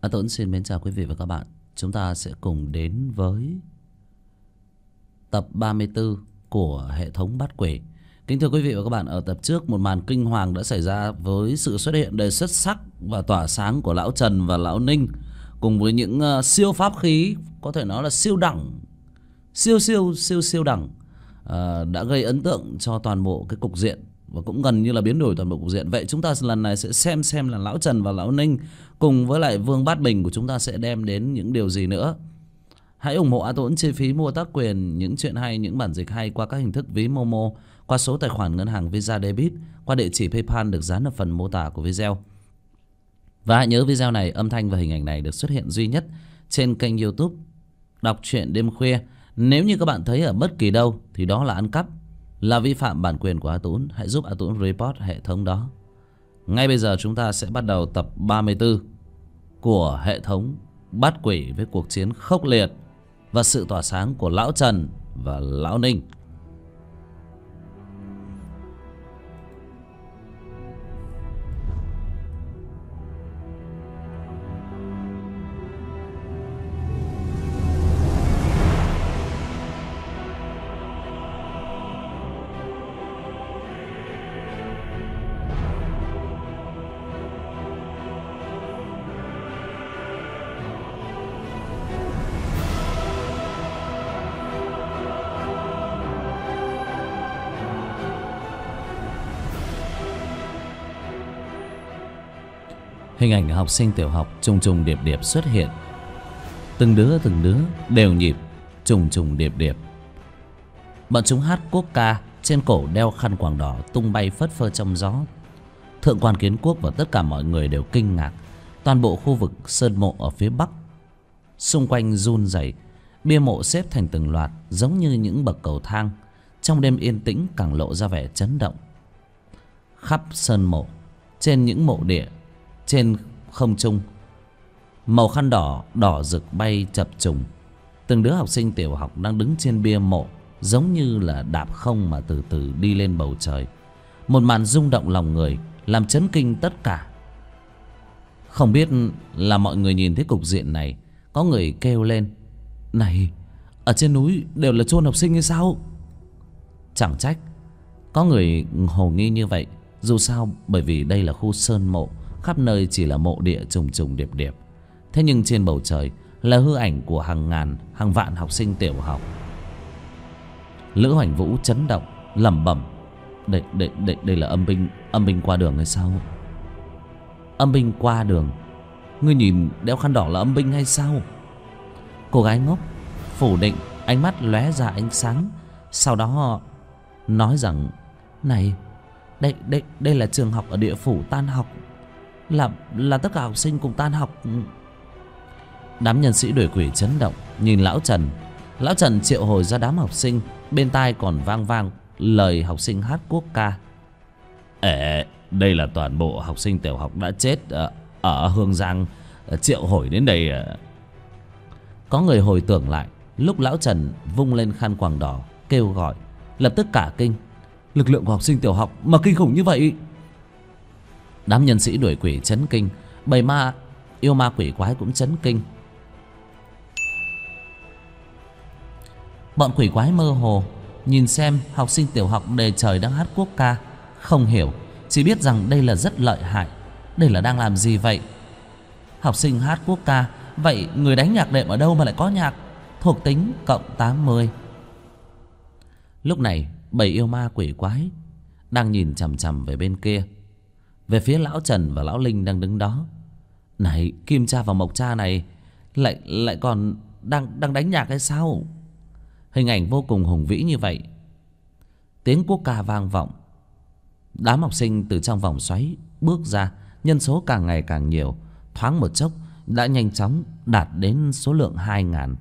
Tuấn xin mến chào quý vị và các bạn. Chúng ta sẽ cùng đến với tập 34 của hệ thống bắt quỷ. Kính thưa quý vị và các bạn, ở tập trước một màn kinh hoàng đã xảy ra với sự xuất hiện đầy xuất sắc và tỏa sáng của lão Trần và lão Ninh, cùng với những siêu pháp khí có thể nói là siêu đẳng, siêu đẳng, đã gây ấn tượng cho toàn bộ cái cục diện và cũng gần như là biến đổi toàn bộ cục diện. Vậy chúng ta lần này sẽ xem là lão Trần và lão Ninh cùng với lại Vương Bát Bình của chúng ta sẽ đem đến những điều gì nữa. Hãy ủng hộ A Tuấn chi phí mua tác quyền, những chuyện hay, những bản dịch hay qua các hình thức ví Momo, qua số tài khoản ngân hàng Visa Debit, qua địa chỉ PayPal được dán ở phần mô tả của video. Và hãy nhớ video này, âm thanh và hình ảnh này được xuất hiện duy nhất trên kênh YouTube Đọc Truyện Đêm Khuya. Nếu như các bạn thấy ở bất kỳ đâu thì đó là ăn cắp, là vi phạm bản quyền của A Tuấn. Hãy giúp A Tuấn report hệ thống đó. Ngay bây giờ chúng ta sẽ bắt đầu tập 34 của hệ thống bắt quỷ với cuộc chiến khốc liệt và sự tỏa sáng của lão Trần và lão Ninh. Hình ảnh học sinh tiểu học trùng điệp điệp xuất hiện. Từng đứa đều nhịp trùng điệp điệp. Bọn chúng hát quốc ca, trên cổ đeo khăn quàng đỏ tung bay phất phơ trong gió. Thượng quan Kiến Quốc và tất cả mọi người đều kinh ngạc. Toàn bộ khu vực sơn mộ ở phía bắc xung quanh run rẩy, bia mộ xếp thành từng loạt giống như những bậc cầu thang. Trong đêm yên tĩnh càng lộ ra vẻ chấn động. Khắp sơn mộ, trên những mộ địa, trên không trung, màu khăn đỏ rực bay chập trùng. Từng đứa học sinh tiểu học đang đứng trên bia mộ giống như là đạp không mà từ từ đi lên bầu trời. Một màn rung động lòng người, làm chấn kinh tất cả. Không biết là mọi người nhìn thấy cục diện này, có người kêu lên: "Này, ở trên núi đều là chôn học sinh hay sao?" Chẳng trách có người hồ nghi như vậy. Dù sao bởi vì đây là khu sơn mộ, khắp nơi chỉ là mộ địa trùng điệp điệp. Thế nhưng trên bầu trời là hư ảnh của hàng ngàn, hàng vạn học sinh tiểu học. Lữ Hoành Vũ chấn động lẩm bẩm: Đây là âm binh qua đường hay sao? Âm binh qua đường? Ngươi nhìn đeo khăn đỏ là âm binh hay sao? Cô gái ngốc phủ định, ánh mắt lóe ra ánh sáng. Sau đó nói rằng: "Này, đây là trường học ở địa phủ tan học, là tất cả học sinh cùng tan học." Đám nhân sĩ đuổi quỷ chấn động nhìn lão Trần. Lão Trần triệu hồi ra đám học sinh, bên tai còn vang vang lời học sinh hát quốc ca. Đây là toàn bộ học sinh tiểu học đã chết ở Hương Giang triệu hồi đến đây. Có người hồi tưởng lại lúc lão Trần vung lên khăn quàng đỏ kêu gọi, lập tức cả kinh. Lực lượng của học sinh tiểu học mà kinh khủng như vậy. Đám nhân sĩ đuổi quỷ chấn kinh, bầy ma yêu ma quỷ quái cũng chấn kinh. Bọn quỷ quái mơ hồ nhìn xem học sinh tiểu học đề trời đang hát quốc ca, không hiểu, chỉ biết rằng đây là rất lợi hại. Đây là đang làm gì vậy? Học sinh hát quốc ca, vậy người đánh nhạc đệm ở đâu mà lại có nhạc? Thuộc tính cộng 80. Lúc này bầy yêu ma quỷ quái đang nhìn chằm chằm về bên kia, về phía lão Trần và lão Linh đang đứng đó. Này, Kim cha và Mộc cha này lại còn đang đánh nhạc hay sao? Hình ảnh vô cùng hùng vĩ như vậy. Tiếng quốc ca vang vọng. Đám học sinh từ trong vòng xoáy bước ra, nhân số càng ngày càng nhiều, thoáng một chốc đã nhanh chóng đạt đến số lượng 2000.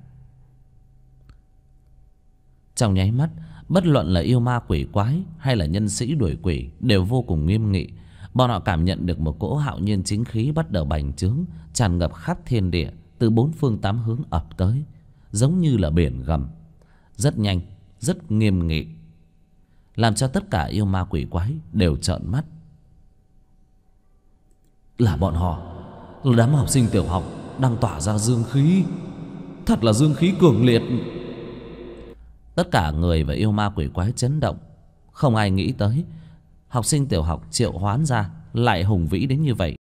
Trong nháy mắt, bất luận là yêu ma quỷ quái hay là nhân sĩ đuổi quỷ đều vô cùng nghiêm nghị. Bọn họ cảm nhận được một cỗ hạo nhiên chính khí bắt đầu bành trướng, tràn ngập khắp thiên địa, từ bốn phương tám hướng ập tới, giống như là biển gầm. Rất nhanh, rất nghiêm nghị, làm cho tất cả yêu ma quỷ quái đều trợn mắt. Là bọn họ, là đám học sinh tiểu học đang tỏa ra dương khí, thật là dương khí cường liệt. Tất cả người và yêu ma quỷ quái chấn động. Không ai nghĩ tới học sinh tiểu học triệu hoán ra lại hùng vĩ đến như vậy.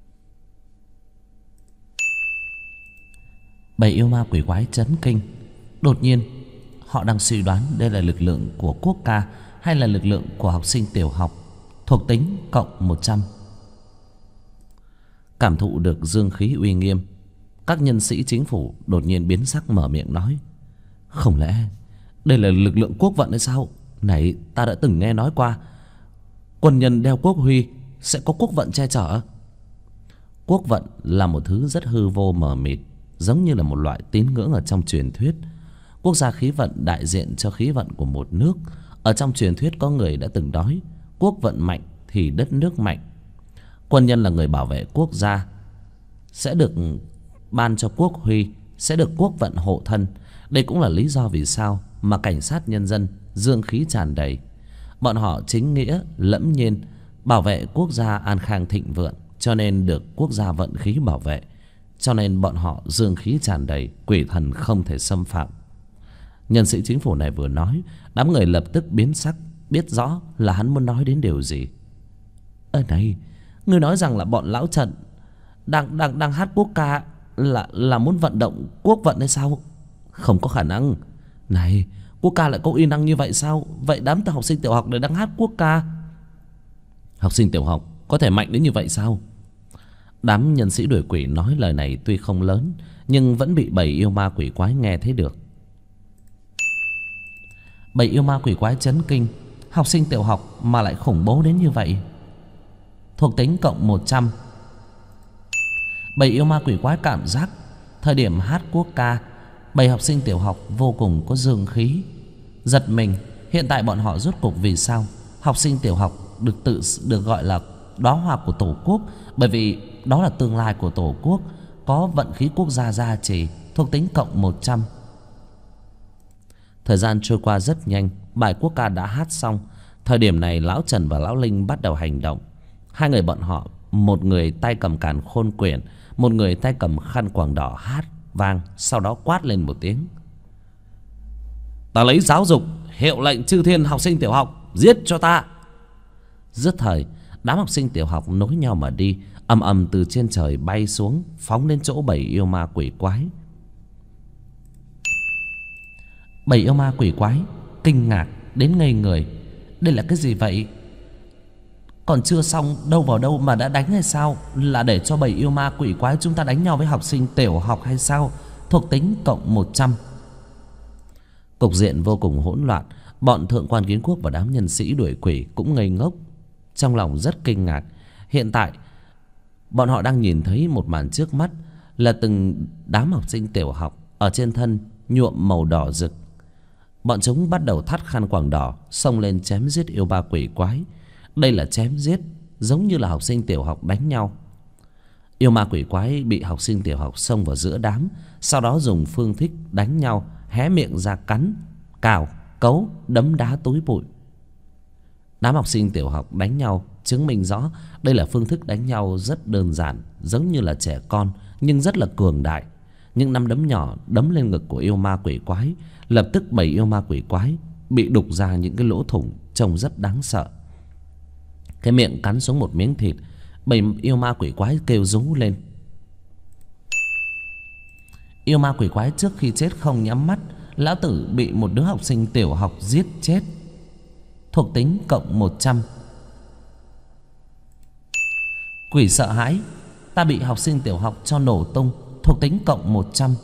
Bầy yêu ma quỷ quái chấn kinh. Đột nhiên họ đang suy đoán đây là lực lượng của quốc ca hay là lực lượng của học sinh tiểu học. Thuộc tính cộng 100. Cảm thụ được dương khí uy nghiêm, các nhân sĩ chính phủ đột nhiên biến sắc mở miệng nói: không lẽ đây là lực lượng quốc vận hay sao? Này, ta đã từng nghe nói qua quân nhân đeo quốc huy sẽ có quốc vận che chở. Quốc vận là một thứ rất hư vô mờ mịt, giống như là một loại tín ngưỡng ở trong truyền thuyết. Quốc gia khí vận đại diện cho khí vận của một nước. Ở trong truyền thuyết có người đã từng nói quốc vận mạnh thì đất nước mạnh. Quân nhân là người bảo vệ quốc gia, sẽ được ban cho quốc huy, sẽ được quốc vận hộ thân. Đây cũng là lý do vì sao mà cảnh sát nhân dân dương khí tràn đầy. Bọn họ chính nghĩa lẫm nhiên bảo vệ quốc gia an khang thịnh vượng, cho nên được quốc gia vận khí bảo vệ. Cho nên bọn họ dương khí tràn đầy, quỷ thần không thể xâm phạm. Nhân sĩ chính phủ này vừa nói, đám người lập tức biến sắc, biết rõ là hắn muốn nói đến điều gì. Này, ngươi nói rằng là bọn lão Trần đang hát quốc ca là muốn vận động quốc vận hay sao? Không có khả năng. Này, quốc ca lại có uy năng như vậy sao? Vậy đám học sinh tiểu học này đang hát quốc ca. Học sinh tiểu học có thể mạnh đến như vậy sao? Đám nhân sĩ đuổi quỷ nói lời này tuy không lớn, nhưng vẫn bị bầy yêu ma quỷ quái nghe thấy được. Bầy yêu ma quỷ quái chấn kinh. Học sinh tiểu học mà lại khủng bố đến như vậy. Thuộc tính cộng 100. Bầy yêu ma quỷ quái cảm giác thời điểm hát quốc ca, bầy học sinh tiểu học vô cùng có dương khí. Giật mình, hiện tại bọn họ rốt cuộc vì sao học sinh tiểu học được gọi là đóa hoa của tổ quốc, bởi vì đó là tương lai của tổ quốc, có vận khí quốc gia gia trì. Thuộc tính cộng 100. Thời gian trôi qua rất nhanh, bài quốc ca đã hát xong. Thời điểm này lão Trần và lão Linh bắt đầu hành động. Hai người bọn họ, một người tay cầm càn khôn quyển, một người tay cầm khăn quàng đỏ hát vang, sau đó quát lên một tiếng: ta lấy giáo dục hiệu lệnh chư thiên học sinh tiểu học, giết cho ta. Dứt thời, đám học sinh tiểu học nối nhau mà đi, ầm ầm từ trên trời bay xuống, phóng đến chỗ bầy yêu ma quỷ quái. Bầy yêu ma quỷ quái kinh ngạc đến ngây người. Đây là cái gì vậy? Còn chưa xong đâu vào đâu mà đã đánh hay sao? Là để cho bầy yêu ma quỷ quái chúng ta đánh nhau với học sinh tiểu học hay sao? Thuộc tính cộng 100. Cục diện vô cùng hỗn loạn. Bọn thượng quan kiến quốc và đám nhân sĩ đuổi quỷ cũng ngây ngốc, trong lòng rất kinh ngạc. Hiện tại bọn họ đang nhìn thấy một màn trước mắt, là từng đám học sinh tiểu học ở trên thân nhuộm màu đỏ rực. Bọn chúng bắt đầu thắt khăn quàng đỏ, xông lên chém giết yêu ma quỷ quái. Đây là chém giết giống như là học sinh tiểu học đánh nhau. Yêu ma quỷ quái bị học sinh tiểu học xông vào giữa đám, sau đó dùng phương thức đánh nhau, hé miệng ra cắn, cào, cấu, đấm đá túi bụi. Đám học sinh tiểu học đánh nhau chứng minh rõ đây là phương thức đánh nhau rất đơn giản, giống như là trẻ con, nhưng rất là cường đại. Những nắm đấm nhỏ đấm lên ngực của yêu ma quỷ quái, lập tức bầy yêu ma quỷ quái bị đục ra những cái lỗ thủng trông rất đáng sợ. Cái miệng cắn xuống một miếng thịt, bầy yêu ma quỷ quái kêu rú lên. Yêu ma quỷ quái trước khi chết không nhắm mắt, lão tử bị một đứa học sinh tiểu học giết chết. Thuộc tính cộng 100. Quỷ sợ hãi, ta bị học sinh tiểu học cho nổ tung. Thuộc tính cộng 100.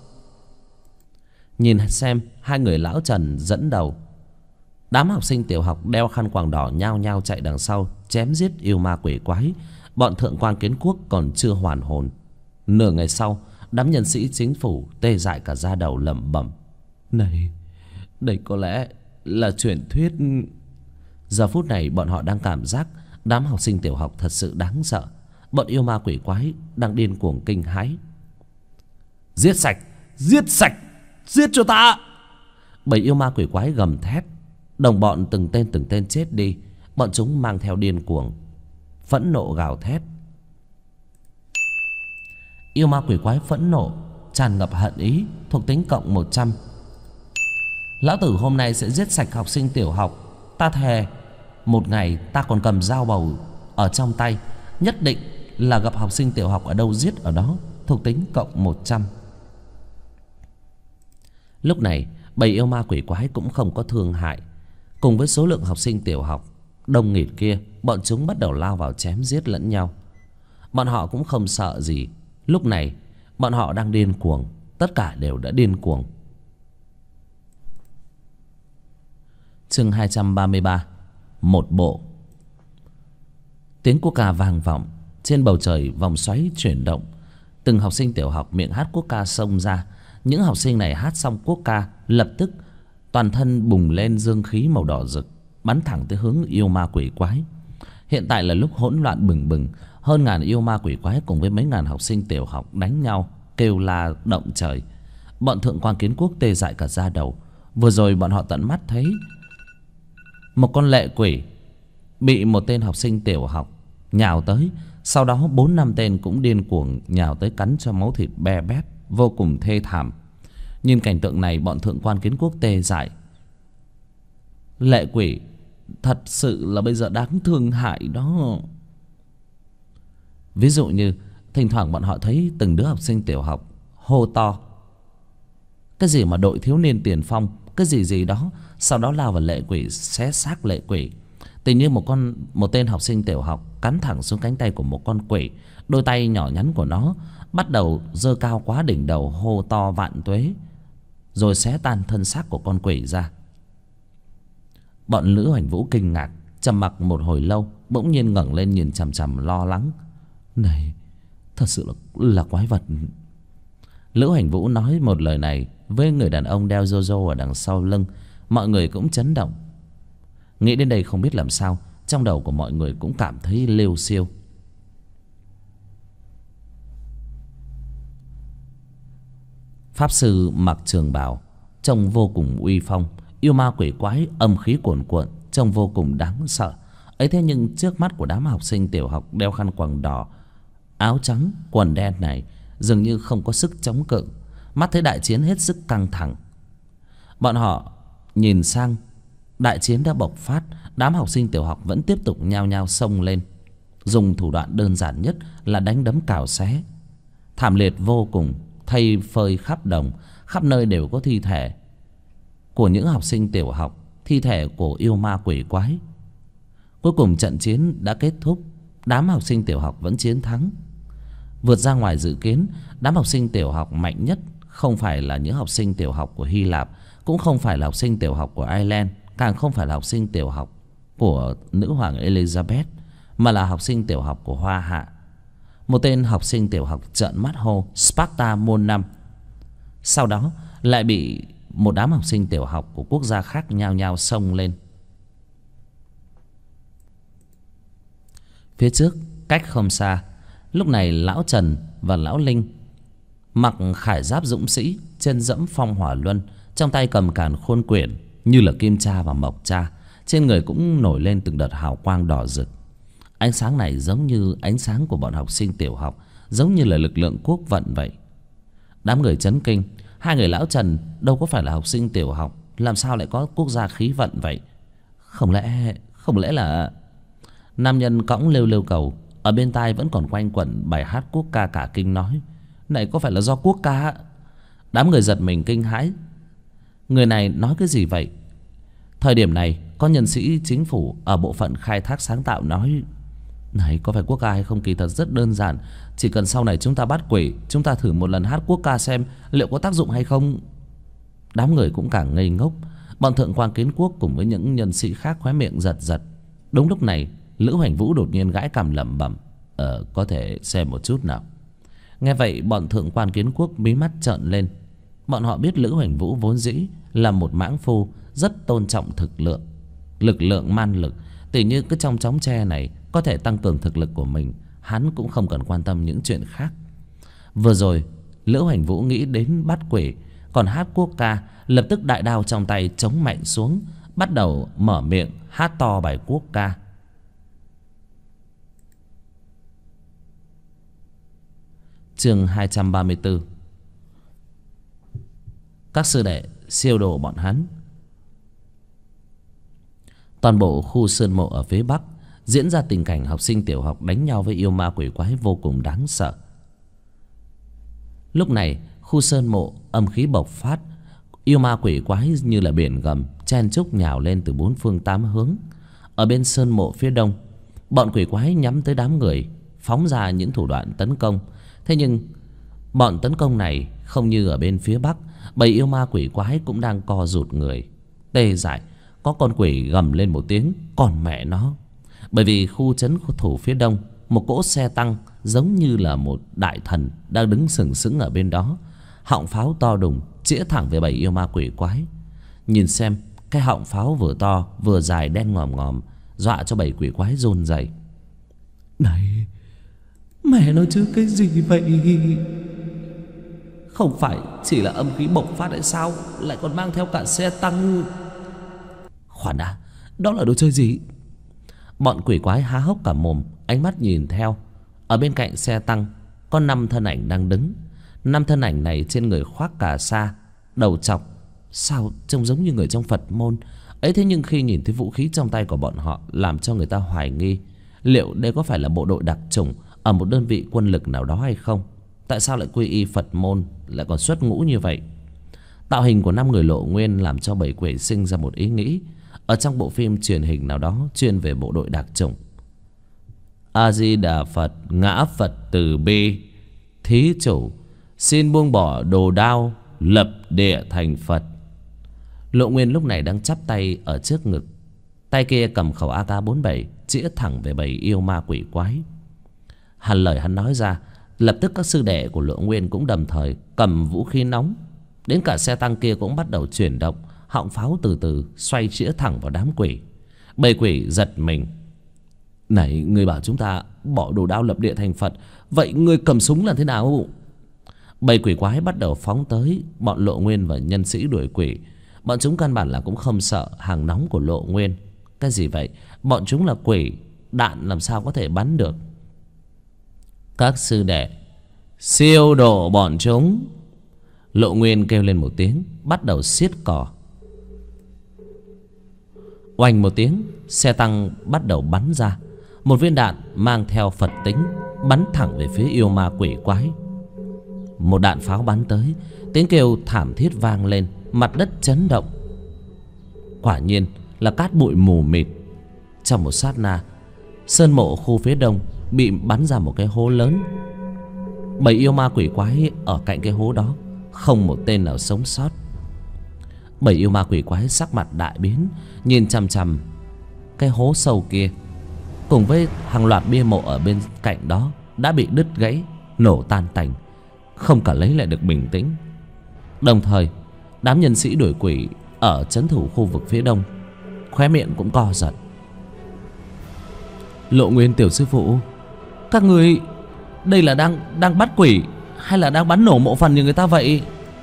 Nhìn xem hai người lão Trần dẫn đầu, đám học sinh tiểu học đeo khăn quàng đỏ nhao nhao chạy đằng sau chém giết yêu ma quỷ quái. Bọn thượng quan kiến quốc còn chưa hoàn hồn. Nửa ngày sau, đám nhân sĩ chính phủ tê dại cả da đầu lẩm bẩm: này, đây có lẽ là truyền thuyết. Giờ phút này bọn họ đang cảm giác đám học sinh tiểu học thật sự đáng sợ. Bọn yêu ma quỷ quái đang điên cuồng kinh hãi. Giết sạch, giết sạch, giết cho ta. Bầy yêu ma quỷ quái gầm thét. Đồng bọn từng tên chết đi. Bọn chúng mang theo điên cuồng, phẫn nộ gào thét. Yêu ma quỷ quái phẫn nộ, tràn ngập hận ý, thuộc tính cộng 100. Lão tử hôm nay sẽ giết sạch học sinh tiểu học. Ta thề, một ngày ta còn cầm dao bầu ở trong tay, nhất định là gặp học sinh tiểu học ở đâu giết ở đó, thuộc tính cộng 100. Lúc này bầy yêu ma quỷ quái cũng không có thương hại. Cùng với số lượng học sinh tiểu học đông nghịt kia, bọn chúng bắt đầu lao vào chém giết lẫn nhau. Bọn họ cũng không sợ gì. Lúc này bọn họ đang điên cuồng, tất cả đều đã điên cuồng. Chương 233. Một bộ. Tiếng quốc ca vang vọng trên bầu trời, vòng xoáy chuyển động. Từng học sinh tiểu học miệng hát quốc ca xông ra. Những học sinh này hát xong quốc ca, lập tức toàn thân bùng lên dương khí màu đỏ rực, bắn thẳng tới hướng yêu ma quỷ quái. Hiện tại là lúc hỗn loạn bừng bừng. Hơn ngàn yêu ma quỷ quái cùng với mấy ngàn học sinh tiểu học đánh nhau, kêu la động trời. Bọn thượng quan Kiến Quốc tê dại cả da đầu. Vừa rồi bọn họ tận mắt thấy một con lệ quỷ bị một tên học sinh tiểu học nhào tới. Sau đó 4-5 tên cũng điên cuồng nhào tới cắn cho máu thịt be bét, vô cùng thê thảm. Nhìn cảnh tượng này, bọn thượng quan Kiến Quốc tê dại. Lệ quỷ thật sự là bây giờ đáng thương hại đó. Ví dụ như thỉnh thoảng bọn họ thấy từng đứa học sinh tiểu học hô to cái gì mà đội thiếu niên tiền phong, cái gì gì đó, sau đó lao vào lệ quỷ, xé xác lệ quỷ. Tự như một tên học sinh tiểu học cắn thẳng xuống cánh tay của một con quỷ. Đôi tay nhỏ nhắn của nó bắt đầu giơ cao quá đỉnh đầu, hô to vạn tuế, rồi xé tan thân xác của con quỷ ra. Bọn Lữ Hoành Vũ kinh ngạc, trầm mặc một hồi lâu, bỗng nhiên ngẩng lên nhìn chằm chằm lo lắng. Này, thật sự là quái vật. Lữ Hoành Vũ nói một lời này với người đàn ông đeo Jojo ở đằng sau lưng. Mọi người cũng chấn động. Nghĩ đến đây không biết làm sao, trong đầu của mọi người cũng cảm thấy liêu xiêu. Pháp sư mặc trường bào, trông vô cùng uy phong. Yêu ma quỷ quái âm khí cuồn cuộn, trông vô cùng đáng sợ. Ấy thế nhưng trước mắt của đám học sinh tiểu học đeo khăn quàng đỏ, áo trắng, quần đen này dường như không có sức chống cự. Mắt thấy đại chiến hết sức căng thẳng. Bọn họ nhìn sang, đại chiến đã bộc phát. Đám học sinh tiểu học vẫn tiếp tục nhao nhao xông lên, dùng thủ đoạn đơn giản nhất là đánh đấm cào xé. Thảm liệt vô cùng, thây phơi khắp đồng. Khắp nơi đều có thi thể của những học sinh tiểu học, thi thể của yêu ma quỷ quái. Cuối cùng trận chiến đã kết thúc. Đám học sinh tiểu học vẫn chiến thắng. Vượt ra ngoài dự kiến, đám học sinh tiểu học mạnh nhất không phải là những học sinh tiểu học của Hy Lạp, cũng không phải là học sinh tiểu học của Ireland, càng không phải là học sinh tiểu học của nữ hoàng Elizabeth, mà là học sinh tiểu học của Hoa Hạ. Một tên học sinh tiểu học trợn mắt hô Sparta môn năm. Sau đó lại bị một đám học sinh tiểu học của quốc gia khác nhao nhao xông lên. Phía trước cách không xa, lúc này lão Trần và lão Linh mặc khải giáp dũng sĩ, chân dẫm phong hỏa luân, trong tay cầm càn khôn quyển như là kim cha và mộc cha. Trên người cũng nổi lên từng đợt hào quang đỏ rực. Ánh sáng này giống như ánh sáng của bọn học sinh tiểu học, giống như là lực lượng quốc vận vậy. Đám người chấn kinh. Hai người lão Trần đâu có phải là học sinh tiểu học, làm sao lại có quốc gia khí vận vậy? Không lẽ là... Nam nhân cõng lêu lêu cầu, ở bên tai vẫn còn quanh quẩn bài hát quốc ca cả kinh nói: này có phải là do quốc ca? Đám người giật mình kinh hãi. Người này nói cái gì vậy? Thời điểm này có nhân sĩ chính phủ ở bộ phận khai thác sáng tạo nói: này có phải quốc ca hay không kỳ thật rất đơn giản. Chỉ cần sau này chúng ta bắt quỷ, chúng ta thử một lần hát quốc ca xem liệu có tác dụng hay không. Đám người cũng càng ngây ngốc. Bọn thượng quan Kiến Quốc cùng với những nhân sĩ khác khóe miệng giật giật. Đúng lúc này Lữ Hoành Vũ đột nhiên gãi cằm lẩm bẩm: có thể xem một chút nào. Nghe vậy bọn thượng quan Kiến Quốc mí mắt trợn lên. Bọn họ biết Lữ Hoành Vũ vốn dĩ là một mãng phu, rất tôn trọng lực lượng man lực. Tỉ như cái trong chóng tre này có thể tăng cường thực lực của mình, hắn cũng không cần quan tâm những chuyện khác. Vừa rồi Lữ Hoành Vũ nghĩ đến bắt quỷ, còn hát quốc ca, lập tức đại đao trong tay chống mạnh xuống, bắt đầu mở miệng hát to bài quốc ca. Chương 234. Các sư đệ siêu độ bọn hắn. Toàn bộ khu sơn mộ ở phía bắc diễn ra tình cảnh học sinh tiểu học đánh nhau với yêu ma quỷ quái vô cùng đáng sợ. Lúc này khu sơn mộ âm khí bộc phát, yêu ma quỷ quái như là biển gầm chen chúc nhào lên từ bốn phương tám hướng. Ở bên sơn mộ phía đông, bọn quỷ quái nhắm tới đám người phóng ra những thủ đoạn tấn công. Thế nhưng bọn tấn công này không như ở bên phía bắc, bầy yêu ma quỷ quái cũng đang co rụt người. Tê dại, có con quỷ gầm lên một tiếng còn mẹ nó. Bởi vì khu trấn thủ phía đông, một cỗ xe tăng giống như là một đại thần đang đứng sừng sững ở bên đó. Họng pháo to đùng chĩa thẳng về bầy yêu ma quỷ quái. Nhìn xem, cái họng pháo vừa to vừa dài đen ngòm ngòm, dọa cho bầy quỷ quái run rẩy. Này, mẹ nói chứ cái gì vậy? Không phải chỉ là âm khí bộc phát hay sao, lại còn mang theo cả xe tăng. Khoan đã, đó là đồ chơi gì? Bọn quỷ quái há hốc cả mồm, ánh mắt nhìn theo. Ở bên cạnh xe tăng có 5 thân ảnh đang đứng. 5 thân ảnh này trên người khoác cà sa, đầu trọc, sao trông giống như người trong Phật môn ấy. Thế nhưng khi nhìn thấy vũ khí trong tay của bọn họ, làm cho người ta hoài nghi liệu đây có phải là bộ đội đặc chủng ở một đơn vị quân lực nào đó hay không. Tại sao lại quy y Phật môn, lại còn xuất ngũ như vậy? Tạo hình của 5 người Lộ Nguyên làm cho bầy quỷ sinh ra một ý nghĩ. Ở trong bộ phim truyền hình nào đó chuyên về bộ đội đặc chủng: A Di Đà Phật, ngã Phật từ bi, thí chủ xin buông bỏ đồ đao, lập địa thành Phật. Lộ Nguyên lúc này đang chắp tay ở trước ngực, tay kia cầm khẩu AK-47 chĩa thẳng về bầy yêu ma quỷ quái. Lời hắn nói ra, lập tức các sư đệ của Lộ Nguyên cũng đồng thời cầm vũ khí nóng. Đến cả xe tăng kia cũng bắt đầu chuyển động, họng pháo từ từ xoay chĩa thẳng vào đám quỷ. Bầy quỷ giật mình. Này, người bảo chúng ta bỏ đồ đao lập địa thành Phật, vậy người cầm súng là thế nào? Bầy quỷ quái bắt đầu phóng tới bọn Lộ Nguyên và nhân sĩ đuổi quỷ. Bọn chúng căn bản là cũng không sợ hàng nóng của Lộ Nguyên. Cái gì vậy? Bọn chúng là quỷ, đạn làm sao có thể bắn được? Các sư đệ siêu độ bọn chúng. Lộ Nguyên kêu lên một tiếng, bắt đầu siết cò. Oanh một tiếng, xe tăng bắt đầu bắn ra. Một viên đạn mang theo Phật tính bắn thẳng về phía yêu ma quỷ quái. Một đạn pháo bắn tới, tiếng kêu thảm thiết vang lên, mặt đất chấn động. Quả nhiên là cát bụi mù mịt. Trong một sát na, sơn mộ khu phía đông bị bắn ra một cái hố lớn. Bầy yêu ma quỷ quái ở cạnh cái hố đó không một tên nào sống sót. Bầy yêu ma quỷ quái sắc mặt đại biến, nhìn chằm chằm cái hố sâu kia. Cùng với hàng loạt bia mộ ở bên cạnh đó đã bị đứt gãy, nổ tan tành, không cả lấy lại được bình tĩnh. Đồng thời đám nhân sĩ đuổi quỷ ở trấn thủ khu vực phía đông khóe miệng cũng co giật. Lộ Nguyên tiểu sư phụ, các người đây là đang bắt quỷ hay là đang bắn nổ mộ phần như người ta vậy?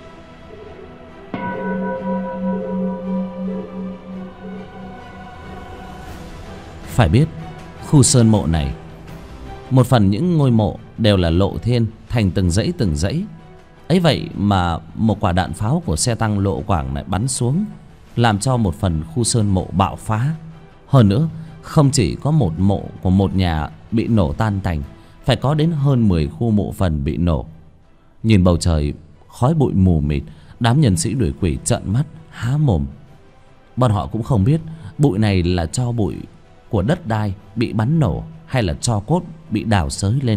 Phải biết khu sơn mộ này, một phần những ngôi mộ đều là lộ thiên thành từng dãy. Ấy vậy mà một quả đạn pháo của xe tăng Lộ Quảng lại bắn xuống, làm cho một phần khu sơn mộ bạo phá. Hơn nữa, không chỉ có một mộ của một nhà bị nổ tan tành, phải có đến hơn 10 khu mộ phần bị nổ. Nhìn bầu trời khói bụi mù mịt, đám nhân sĩ đuổi quỷ trợn mắt há mồm. Bọn họ cũng không biết bụi này là tro bụi của đất đai bị bắn nổ hay là tro cốt bị đào xới lên.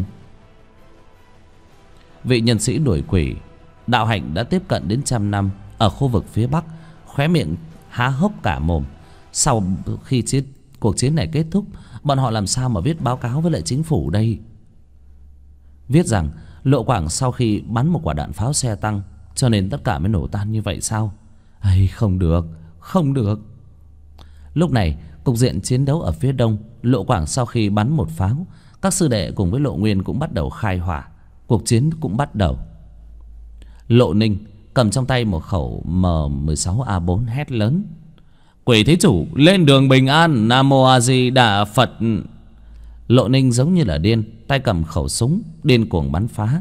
Vị nhân sĩ đuổi quỷ đạo hạnh đã tiếp cận đến 100 năm ở khu vực phía bắc, khóe miệng há hốc cả mồm. Sau khi cuộc chiến này kết thúc, bọn họ làm sao mà viết báo cáo với lại chính phủ đây? Viết rằng Lộ Quảng sau khi bắn một quả đạn pháo xe tăng, cho nên tất cả mới nổ tan như vậy sao? Ây, không được, không được. Lúc này cục diện chiến đấu ở phía đông, Lộ Quảng sau khi bắn một pháo, các sư đệ cùng với Lộ Nguyên cũng bắt đầu khai hỏa. Cuộc chiến cũng bắt đầu. Lộ Ninh cầm trong tay một khẩu M16A4 hét lớn: Quỷ thí chủ lên đường bình an, Nam Mô A Di Đà Phật. Lộ Ninh giống như là điên, tay cầm khẩu súng điên cuồng bắn phá.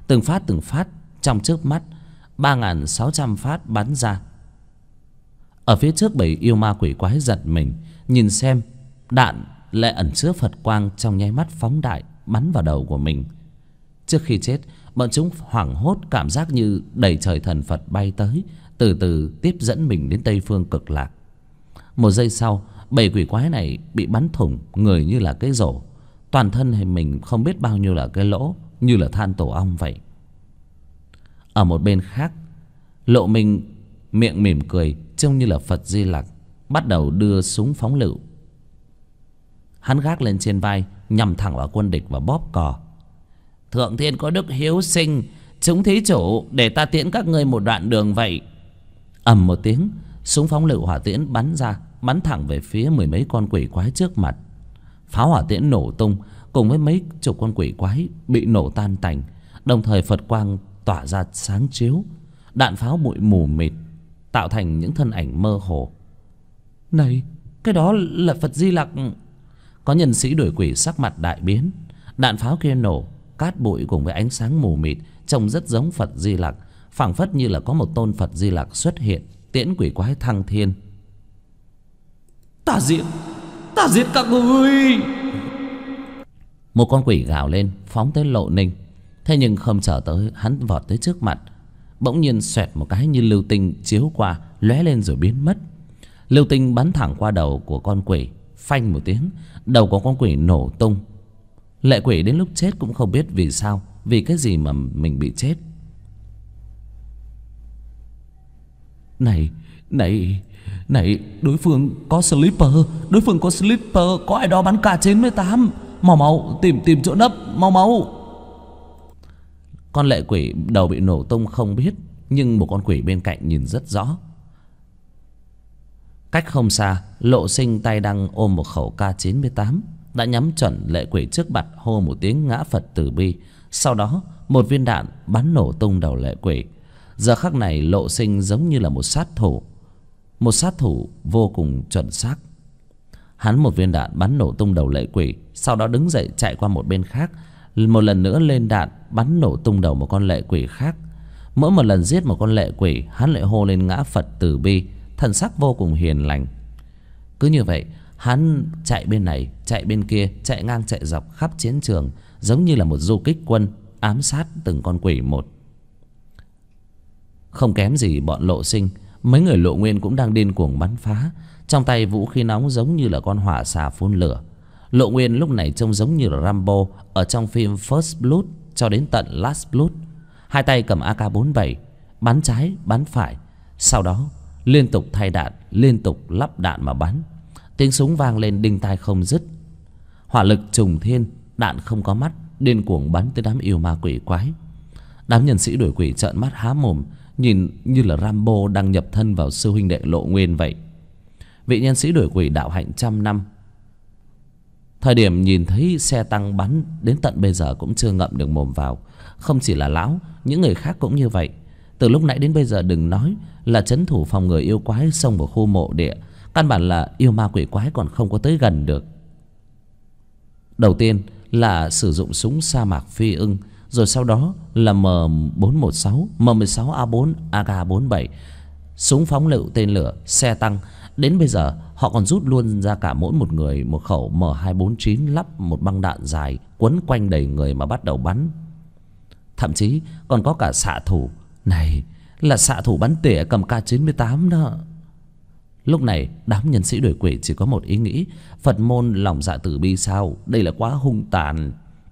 từng phát trong chớp mắt. 3.600 phát bắn ra. Ở phía trước bầy yêu ma quỷ quái giật mình, nhìn xem đạn lại ẩn chứa Phật quang, trong nháy mắt phóng đại bắn vào đầu của mình. Trước khi chết, bọn chúng hoảng hốt, cảm giác như đầy trời thần Phật bay tới, từ từ tiếp dẫn mình đến Tây Phương Cực Lạc. Một giây sau, bầy quỷ quái này bị bắn thủng người như là cái rổ, toàn thân hình mình không biết bao nhiêu là cái lỗ, như là than tổ ong vậy. Ở một bên khác, Lộ Minh miệng mỉm cười, trông như là Phật Di Lặc, bắt đầu đưa súng phóng lựu. Hắn gác lên trên vai, nhằm thẳng vào quân địch và bóp cò. Thượng thiên có đức hiếu sinh, chúng thí chủ để ta tiễn các ngươi một đoạn đường vậy. Ầm một tiếng, súng phóng lựu hỏa tiễn bắn ra, bắn thẳng về phía mười mấy con quỷ quái trước mặt. Pháo hỏa tiễn nổ tung, cùng với mấy chục con quỷ quái bị nổ tan tành. Đồng thời Phật quang tỏa ra sáng chiếu, đạn pháo bụi mù mịt, tạo thành những thân ảnh mơ hồ. Này, cái đó là Phật Di Lặc. Có nhân sĩ đuổi quỷ sắc mặt đại biến. Đạn pháo kia nổ, cát bụi cùng với ánh sáng mù mịt trông rất giống Phật Di Lặc, phảng phất như là có một tôn Phật Di Lặc xuất hiện, tiễn quỷ quái thăng thiên. Ta giết các ngươi! Một con quỷ gào lên, phóng tới Lộ Ninh. Thế nhưng không chờ tới hắn vọt tới trước mặt, bỗng nhiên xoẹt một cái như lưu tinh chiếu qua, lóe lên rồi biến mất. Lưu tinh bắn thẳng qua đầu của con quỷ, phanh một tiếng, đầu của con quỷ nổ tung. Lệ quỷ đến lúc chết cũng không biết vì sao, vì cái gì mà mình bị chết. Này, đối phương có sleeper, có ai đó bắn K98. Mau tìm chỗ nấp, mau. Con lệ quỷ đầu bị nổ tung không biết, nhưng một con quỷ bên cạnh nhìn rất rõ. Cách không xa, Lộ Sinh tay đang ôm một khẩu K98, đã nhắm chuẩn lệ quỷ trước mặt, hô một tiếng ngã Phật từ bi. Sau đó một viên đạn bắn nổ tung đầu lệ quỷ. Giờ khắc này Lộ Sinh giống như là một sát thủ vô cùng chuẩn xác. Hắn một viên đạn bắn nổ tung đầu lệ quỷ, sau đó đứng dậy chạy qua một bên khác, một lần nữa lên đạn bắn nổ tung đầu một con lệ quỷ khác. Mỗi một lần giết một con lệ quỷ, hắn lại hô lên ngã Phật từ bi, thần sắc vô cùng hiền lành. Cứ như vậy, hắn chạy bên này, chạy bên kia, chạy ngang chạy dọc khắp chiến trường, giống như là một du kích quân, ám sát từng con quỷ một. Không kém gì bọn Lộ Sinh, mấy người Lộ Nguyên cũng đang điên cuồng bắn phá, trong tay vũ khí nóng giống như là con hỏa xà phun lửa. Lộ Nguyên lúc này trông giống như là Rambo ở trong phim First Blood cho đến tận Last Blood. Hai tay cầm AK-47, bắn trái bắn phải, sau đó liên tục thay đạn, liên tục lắp đạn mà bắn. Tiếng súng vang lên đinh tai không dứt. Hỏa lực trùng thiên, đạn không có mắt, điên cuồng bắn tới đám yêu ma quỷ quái. Đám nhân sĩ đuổi quỷ trợn mắt há mồm, nhìn như là Rambo đang nhập thân vào sư huynh đệ Lộ Nguyên vậy. Vị nhân sĩ đuổi quỷ đạo hạnh 100 năm, thời điểm nhìn thấy xe tăng bắn đến tận bây giờ cũng chưa ngậm được mồm vào. Không chỉ là lão, những người khác cũng như vậy. Từ lúc nãy đến bây giờ đừng nói là trấn thủ phòng ngừa yêu quái xông vào khu mộ địa, căn bản là yêu ma quỷ quái còn không có tới gần được. Đầu tiên là sử dụng súng sa mạc phi ưng, rồi sau đó là M416, M16A4, AK-47, súng phóng lựu tên lửa, xe tăng. Đến bây giờ họ còn rút luôn ra cả mỗi một người một khẩu M249 lắp một băng đạn dài quấn quanh đầy người mà bắt đầu bắn. Thậm chí còn có cả xạ thủ. Này là xạ thủ bắn tỉa cầm K98 đó. Lúc này đám nhân sĩ đuổi quỷ chỉ có một ý nghĩ: Phật môn lòng dạ từ bi sao? Đây là quá hung tàn.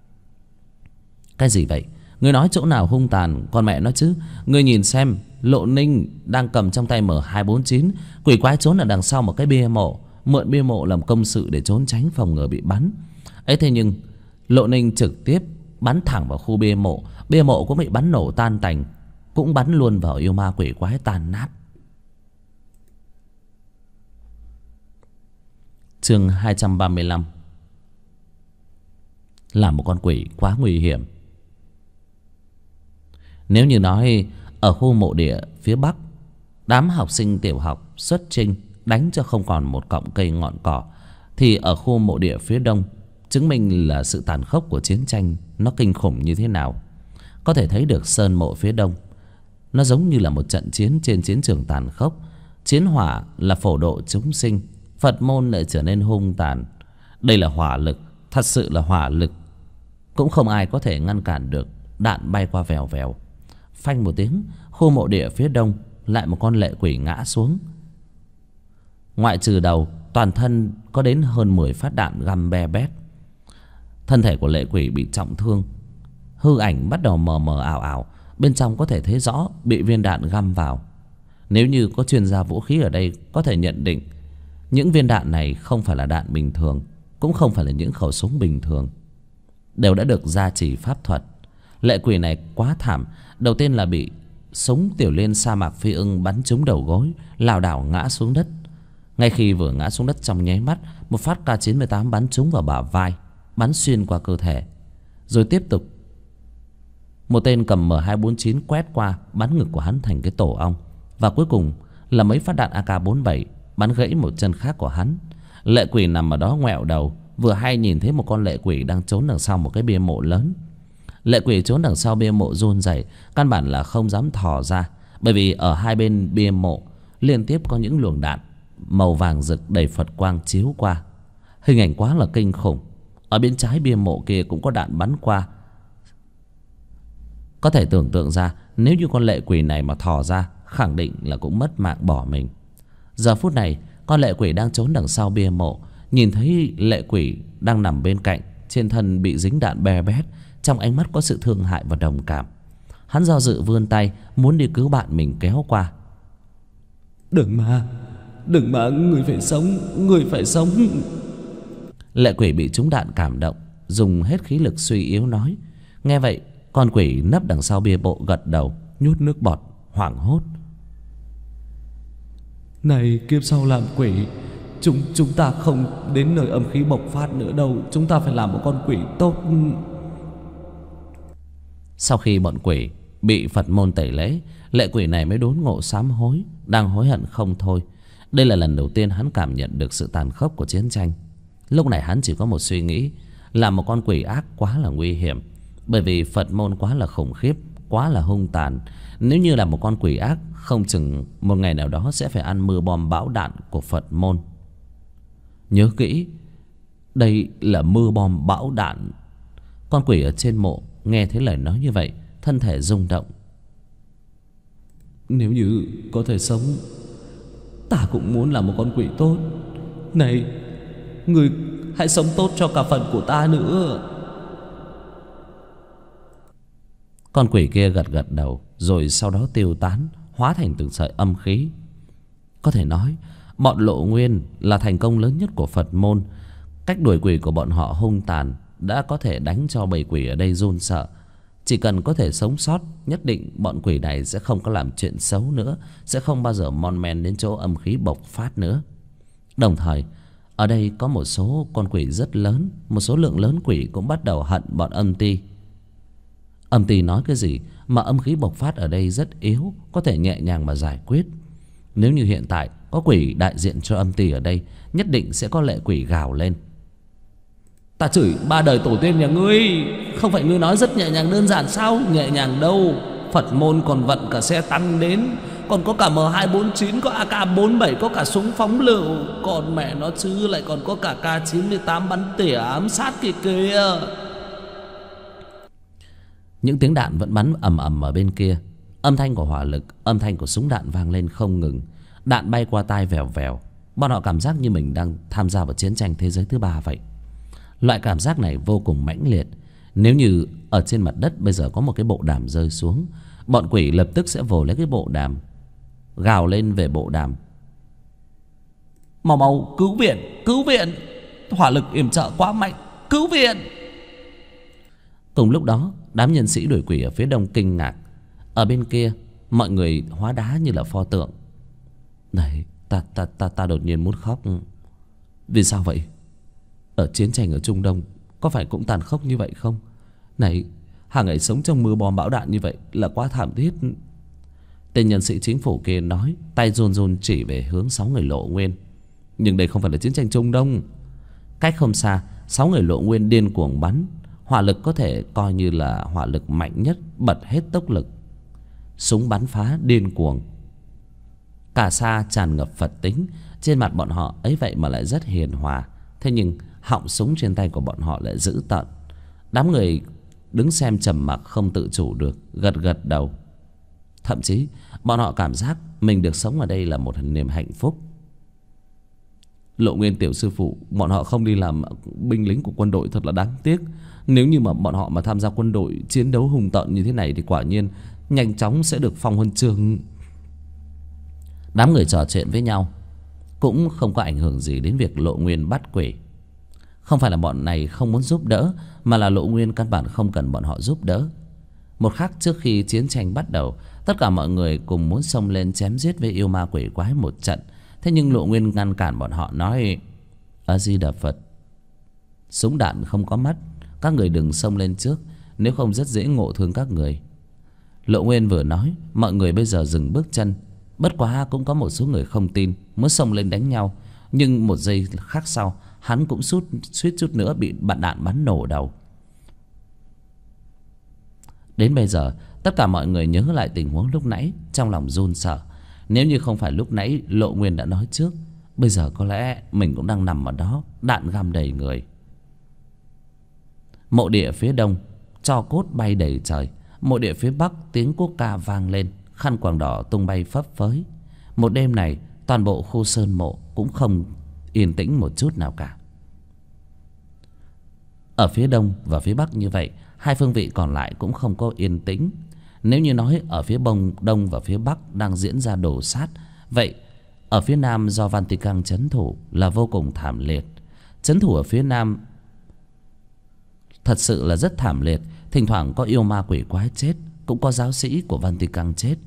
Cái gì vậy? Ngươi nói chỗ nào hung tàn? Con mẹ nó chứ. Ngươi nhìn xem, Lộ Ninh đang cầm trong tay M249, quỷ quái trốn ở đằng sau một cái bia mộ, mượn bia mộ làm công sự để trốn tránh phòng ngừa bị bắn. Ấy thế nhưng Lộ Ninh trực tiếp bắn thẳng vào khu bia mộ, bia mộ cũng bị bắn nổ tan tành, cũng bắn luôn vào yêu ma quỷ quái tan nát. Chương 235. Là một con quỷ quá nguy hiểm. Nếu như nói ở khu mộ địa phía Bắc, đám học sinh tiểu học xuất chinh đánh cho không còn một cọng cây ngọn cỏ, thì ở khu mộ địa phía Đông chứng minh là sự tàn khốc của chiến tranh nó kinh khủng như thế nào. có thể thấy được sơn mộ phía đông. Nó giống như là một trận chiến trên chiến trường tàn khốc. Chiến hỏa là phổ độ chúng sinh, Phật môn lại trở nên hung tàn. Đây là hỏa lực, thật sự là hỏa lực. Cũng không ai có thể ngăn cản được. Đạn bay qua vèo vèo. Phanh một tiếng, khu mộ địa phía đông lại một con lệ quỷ ngã xuống. Ngoại trừ đầu, toàn thân có đến hơn 10 phát đạn găm be bét. Thân thể của lệ quỷ bị trọng thương, hư ảnh bắt đầu mờ mờ ảo ảo. Bên trong có thể thấy rõ bị viên đạn găm vào. Nếu như có chuyên gia vũ khí ở đây có thể nhận định những viên đạn này không phải là đạn bình thường, cũng không phải là những khẩu súng bình thường, đều đã được gia trì pháp thuật. Lệ quỷ này quá thảm. Đầu tiên là bị súng tiểu liên sa mạc phi ưng bắn trúng đầu gối, lảo đảo ngã xuống đất. Ngay khi vừa ngã xuống đất trong nháy mắt, một phát K98 bắn trúng vào bả vai, bắn xuyên qua cơ thể. Rồi tiếp tục một tên cầm M249 quét qua, bắn ngực của hắn thành cái tổ ong. Và cuối cùng là mấy phát đạn AK47 bắn gãy một chân khác của hắn. Lệ quỷ nằm ở đó ngoẹo đầu, vừa hay nhìn thấy một con lệ quỷ đang trốn đằng sau một cái bia mộ lớn. Lệ quỷ trốn đằng sau bia mộ run rẩy, căn bản là không dám thò ra, bởi vì ở hai bên bia mộ liên tiếp có những luồng đạn màu vàng rực đầy Phật quang chiếu qua. Hình ảnh quá là kinh khủng. Ở bên trái bia mộ kia cũng có đạn bắn qua. Có thể tưởng tượng ra, nếu như con lệ quỷ này mà thò ra, khẳng định là cũng mất mạng bỏ mình. Giờ phút này, con lệ quỷ đang trốn đằng sau bia mộ, nhìn thấy lệ quỷ đang nằm bên cạnh, trên thân bị dính đạn be bét, trong ánh mắt có sự thương hại và đồng cảm. Hắn do dự vươn tay muốn đi cứu bạn mình kéo qua. Đừng mà, người phải sống, người phải sống. Lệ quỷ bị trúng đạn cảm động, dùng hết khí lực suy yếu nói. Nghe vậy, con quỷ nấp đằng sau bia mộ gật đầu, nhút nước bọt, hoảng hốt. Này kiếp sau làm quỷ, chúng ta không đến nơi âm khí bộc phát nữa đâu. Chúng ta phải làm một con quỷ tốt. Sau khi bọn quỷ bị Phật môn tẩy lễ, lệ quỷ này mới đốn ngộ sám hối, đang hối hận không thôi. Đây là lần đầu tiên hắn cảm nhận được sự tàn khốc của chiến tranh. Lúc này hắn chỉ có một suy nghĩ, là một con quỷ ác quá là nguy hiểm. Bởi vì Phật môn quá là khủng khiếp, quá là hung tàn. Nếu như là một con quỷ ác, không chừng một ngày nào đó sẽ phải ăn mưa bom bão đạn của Phật môn. Nhớ kỹ, đây là mưa bom bão đạn. Con quỷ ở trên mộ nghe thấy lời nói như vậy, thân thể rung động. Nếu như có thể sống, ta cũng muốn là một con quỷ tốt. Này, người hãy sống tốt cho cả phần của ta nữa. Con quỷ kia gật gật đầu, rồi sau đó tiêu tán, hóa thành từng sợi âm khí. Có thể nói, bọn Lộ Nguyên là thành công lớn nhất của Phật môn. Cách đuổi quỷ của bọn họ hung tàn, đã có thể đánh cho bầy quỷ ở đây run sợ. Chỉ cần có thể sống sót, nhất định bọn quỷ này sẽ không có làm chuyện xấu nữa, sẽ không bao giờ mon men đến chỗ âm khí bộc phát nữa. Đồng thời, ở đây có một số con quỷ rất lớn, một số lượng lớn quỷ cũng bắt đầu hận bọn âm ti. Âm ti nói cái gì mà âm khí bộc phát ở đây rất yếu, có thể nhẹ nhàng mà giải quyết. Nếu như hiện tại có quỷ đại diện cho âm ti ở đây, nhất định sẽ có lệ quỷ gào lên. Ta chửi ba đời tổ tiên nhà ngươi. Không phải ngươi nói rất nhẹ nhàng đơn giản sao? Nhẹ nhàng đâu, Phật môn còn vận cả xe tăng đến, còn có cả M249, có AK47, có cả súng phóng lựu. Còn mẹ nó chứ, lại còn có cả K98 bắn tỉa ám sát kìa. Những tiếng đạn vẫn bắn ầm ầm ở bên kia. Âm thanh của hỏa lực, âm thanh của súng đạn vang lên không ngừng. Đạn bay qua tai vèo vèo. Bọn họ cảm giác như mình đang tham gia vào chiến tranh thế giới thứ ba vậy. Loại cảm giác này vô cùng mãnh liệt. Nếu như ở trên mặt đất bây giờ có một cái bộ đàm rơi xuống, bọn quỷ lập tức sẽ vồ lấy cái bộ đàm, gào lên về bộ đàm. Mau mau, cứu viện, cứu viện. Hỏa lực yểm trợ quá mạnh, cứu viện. Cùng lúc đó, đám nhân sĩ đuổi quỷ ở phía đông kinh ngạc. Ở bên kia, mọi người hóa đá như là pho tượng. Này, ta đột nhiên muốn khóc. Vì sao vậy? Ở chiến tranh ở Trung Đông có phải cũng tàn khốc như vậy không? Này, hàng ngày sống trong mưa bom bão đạn như vậy là quá thảm thiết. Tên nhân sĩ chính phủ kia nói, tay run run chỉ về hướng 6 người Lộ Nguyên. Nhưng đây không phải là chiến tranh Trung Đông. Cách không xa, 6 người Lộ Nguyên điên cuồng bắn. Hỏa lực có thể coi như là hỏa lực mạnh nhất, bật hết tốc lực. Súng bắn phá điên cuồng. Cả xa tràn ngập Phật tính. Trên mặt bọn họ ấy vậy mà lại rất hiền hòa. Thế nhưng họng súng trên tay của bọn họ lại dữ tợn. Đám người đứng xem trầm mặc không tự chủ được, gật gật đầu. Thậm chí bọn họ cảm giác mình được sống ở đây là một niềm hạnh phúc. Lộ Nguyên tiểu sư phụ, bọn họ không đi làm binh lính của quân đội thật là đáng tiếc. Nếu như mà bọn họ mà tham gia quân đội chiến đấu hùng tợn như thế này thì quả nhiên nhanh chóng sẽ được phong huân chương. Đám người trò chuyện với nhau cũng không có ảnh hưởng gì đến việc Lộ Nguyên bắt quỷ. Không phải là bọn này không muốn giúp đỡ, mà là Lộ Nguyên căn bản không cần bọn họ giúp đỡ. Một khắc trước khi chiến tranh bắt đầu, tất cả mọi người cùng muốn xông lên chém giết với yêu ma quỷ quái một trận. Thế nhưng Lộ Nguyên ngăn cản bọn họ, nói: A Di Đà Phật, súng đạn không có mắt, các người đừng xông lên trước, nếu không rất dễ ngộ thương các người. Lộ Nguyên vừa nói, mọi người bây giờ dừng bước chân. Bất quá cũng có một số người không tin, muốn xông lên đánh nhau. Nhưng một giây khác sau, hắn cũng suýt chút nữa bị đạn bắn nổ đầu. Đến bây giờ, tất cả mọi người nhớ lại tình huống lúc nãy, trong lòng run sợ. Nếu như không phải lúc nãy Lộ Nguyên đã nói trước, bây giờ có lẽ mình cũng đang nằm ở đó, đạn găm đầy người. Mộ địa phía đông, tro cốt bay đầy trời. Mộ địa phía bắc, tiếng quốc ca vang lên, khăn quàng đỏ tung bay phấp phới. Một đêm này, toàn bộ khu sơn mộ cũng không yên tĩnh một chút nào cả. Ở phía đông và phía bắc như vậy, hai phương vị còn lại cũng không có yên tĩnh. Nếu như nói ở phía đông và phía bắc đang diễn ra đồ sát, vậy ở phía nam do Vatican trấn thủ là vô cùng thảm liệt. Trấn thủ ở phía nam thật sự là rất thảm liệt. Thỉnh thoảng có yêu ma quỷ quái chết, cũng có giáo sĩ của Vatican chết.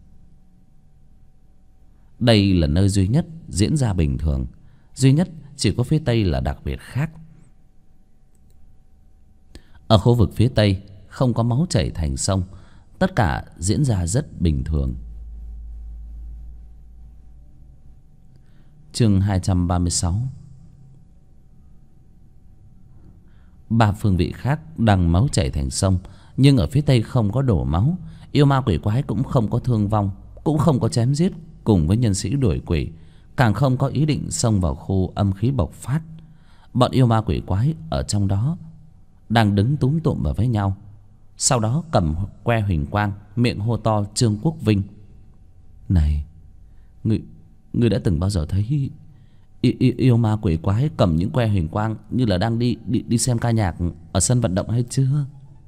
Đây là nơi duy nhất diễn ra bình thường, duy nhất chỉ có phía tây là đặc biệt khác. Ở khu vực phía tây không có máu chảy thành sông, tất cả diễn ra rất bình thường. Chương 236. Ba phương vị khác đang máu chảy thành sông, nhưng ở phía tây không có đổ máu. Yêu ma quỷ quái cũng không có thương vong, cũng không có chém giết cùng với nhân sĩ đuổi quỷ, càng không có ý định xông vào khu âm khí bộc phát. Bọn yêu ma quỷ quái ở trong đó đang đứng túm tụm vào với nhau, sau đó cầm que huỳnh quang, miệng hô to Trương Quốc Vinh: Này, ngươi đã từng bao giờ thấy yêu ma quỷ quái cầm những que huỳnh quang như là đang đi xem ca nhạc ở sân vận động hay chưa?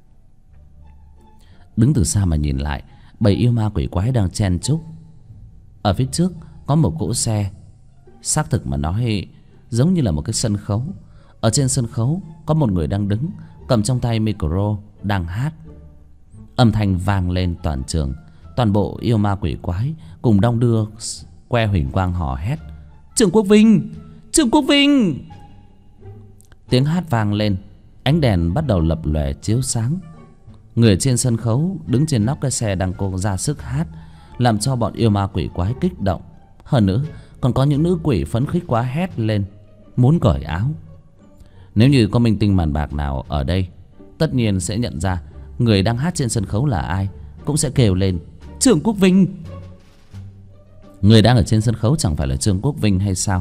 Đứng từ xa mà nhìn lại, bầy yêu ma quỷ quái đang chen chúc. Ở phía trước có một cỗ xe, xác thực mà nói giống như là một cái sân khấu. Ở trên sân khấu có một người đang đứng, cầm trong tay micro đang hát. Âm thanh vang lên toàn trường. Toàn bộ yêu ma quỷ quái cùng đong đưa que huỳnh quang hò hét: Trương Quốc Vinh! Trương Quốc Vinh! Tiếng hát vang lên, ánh đèn bắt đầu lập lòe chiếu sáng. Người trên sân khấu đứng trên nóc cái xe đang cố ra sức hát, làm cho bọn yêu ma quỷ quái kích động. Hơn nữa còn có những nữ quỷ phấn khích quá hét lên muốn cởi áo. Nếu như có minh tinh màn bạc nào ở đây, tất nhiên sẽ nhận ra người đang hát trên sân khấu là ai, cũng sẽ kêu lên Trương Quốc Vinh. Người đang ở trên sân khấu chẳng phải là Trương Quốc Vinh hay sao?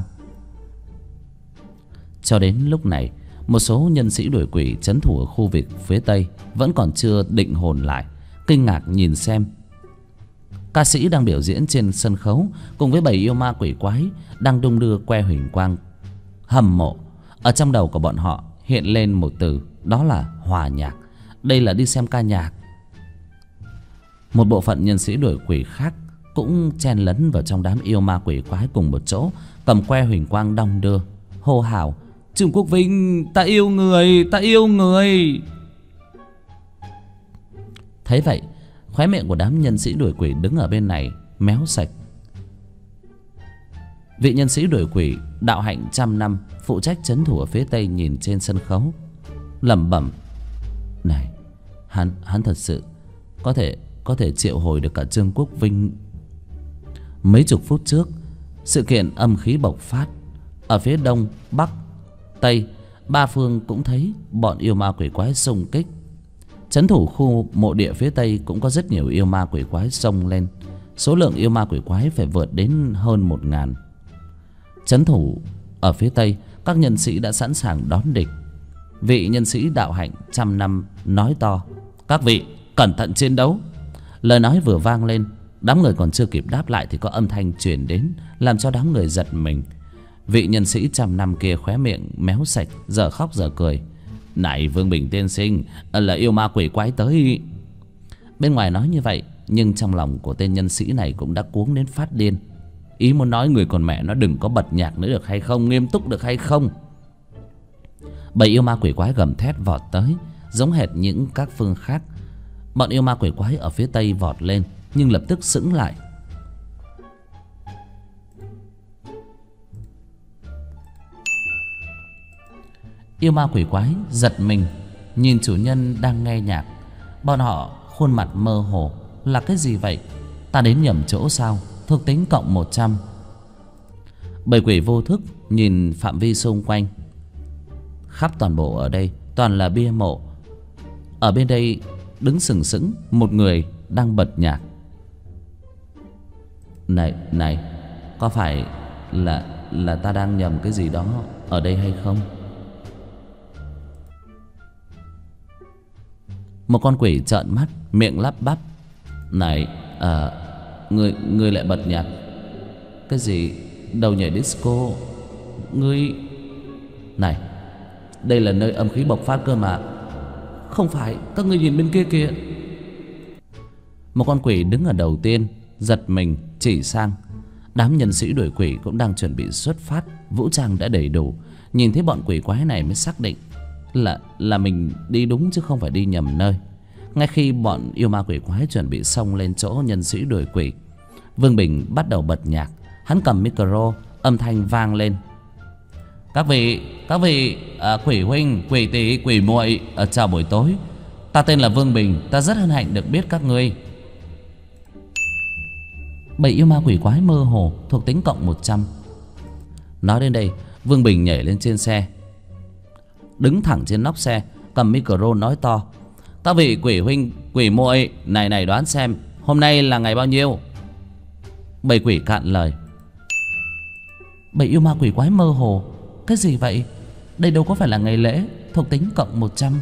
Cho đến lúc này, một số nhân sĩ đuổi quỷ trấn thủ ở khu vực phía tây vẫn còn chưa định hồn lại, kinh ngạc nhìn xem ca sĩ đang biểu diễn trên sân khấu cùng với bầy yêu ma quỷ quái đang đung đưa que huỳnh quang hâm mộ. Ở trong đầu của bọn họ hiện lên một từ, đó là hòa nhạc. Đây là đi xem ca nhạc. Một bộ phận nhân sĩ đuổi quỷ khác cũng chen lấn vào trong đám yêu ma quỷ quái cùng một chỗ, cầm que huỳnh quang đong đưa, hô hào Trương Quốc Vinh, ta yêu người, ta yêu người. Thấy vậy, khóe miệng của đám nhân sĩ đuổi quỷ đứng ở bên này méo sạch. Vị nhân sĩ đuổi quỷ đạo hạnh trăm năm, phụ trách trấn thủ ở phía tây, nhìn trên sân khấu lẩm bẩm: Này, hắn thật sự có thể triệu hồi được cả Trương Quốc Vinh. Mấy chục phút trước, sự kiện âm khí bộc phát ở phía đông, bắc, tây, ba phương cũng thấy bọn yêu ma quỷ quái xung kích. Trấn thủ khu mộ địa phía tây cũng có rất nhiều yêu ma quỷ quái xông lên. Số lượng yêu ma quỷ quái phải vượt đến hơn 1000. Trấn thủ ở phía tây, các nhân sĩ đã sẵn sàng đón địch. Vị nhân sĩ đạo hạnh 100 năm nói to: các vị cẩn thận chiến đấu. Lời nói vừa vang lên, đám người còn chưa kịp đáp lại thì có âm thanh truyền đến, làm cho đám người giật mình. Vị nhân sĩ 100 năm kia khóe miệng méo sạch, giờ khóc giờ cười: này Vương Bình tiên sinh, là yêu ma quỷ quái tới. Bên ngoài nói như vậy, nhưng trong lòng của tên nhân sĩ này cũng đã cuống đến phát điên. Ý muốn nói người còn mẹ nó đừng có bật nhạc nữa được hay không, nghiêm túc được hay không. Bầy yêu ma quỷ quái gầm thét vọt tới, giống hệt những các phương khác. Bọn yêu ma quỷ quái ở phía tây vọt lên, nhưng lập tức sững lại. Yêu ma quỷ quái giật mình, nhìn chủ nhân đang nghe nhạc. Bọn họ khuôn mặt mơ hồ: là cái gì vậy? Ta đến nhầm chỗ sao? Thuộc tính cộng 100. Bầy quỷ vô thức nhìn phạm vi xung quanh. Khắp toàn bộ ở đây toàn là bia mộ. Ở bên đây đứng sừng sững một người đang bật nhạc. Này, có phải là ta đang nhầm cái gì đó ở đây hay không? Một con quỷ trợn mắt, miệng lắp bắp: này, ngươi lại bật nhạc cái gì? Đầu nhảy disco? Ngươi... Này, đây là nơi âm khí bộc phát cơ mà. Không phải, các ngươi nhìn bên kia kìa. Một con quỷ đứng ở đầu tiên giật mình chỉ sang. Đám nhân sĩ đuổi quỷ cũng đang chuẩn bị xuất phát, vũ trang đã đầy đủ. Nhìn thấy bọn quỷ quái này mới xác định là mình đi đúng chứ không phải đi nhầm nơi. Ngay khi bọn yêu ma quỷ quái chuẩn bị xông lên chỗ nhân sĩ đuổi quỷ, Vương Bình bắt đầu bật nhạc. Hắn cầm micro, âm thanh vang lên: các vị quỷ huynh, quỷ tỷ, quỷ muội, chào buổi tối. Ta tên là Vương Bình, ta rất hân hạnh được biết các ngươi. Bầy yêu ma quỷ quái mơ hồ, thuộc tính cộng 100. Nói đến đây, Vương Bình nhảy lên trên xe, đứng thẳng trên nóc xe, cầm micro nói to: các vị quỷ huynh, quỷ muội, này đoán xem hôm nay là ngày bao nhiêu? Bầy quỷ cạn lời. Bầy yêu ma quỷ quái mơ hồ: cái gì vậy? Đây đâu có phải là ngày lễ, thuộc tính cộng 100.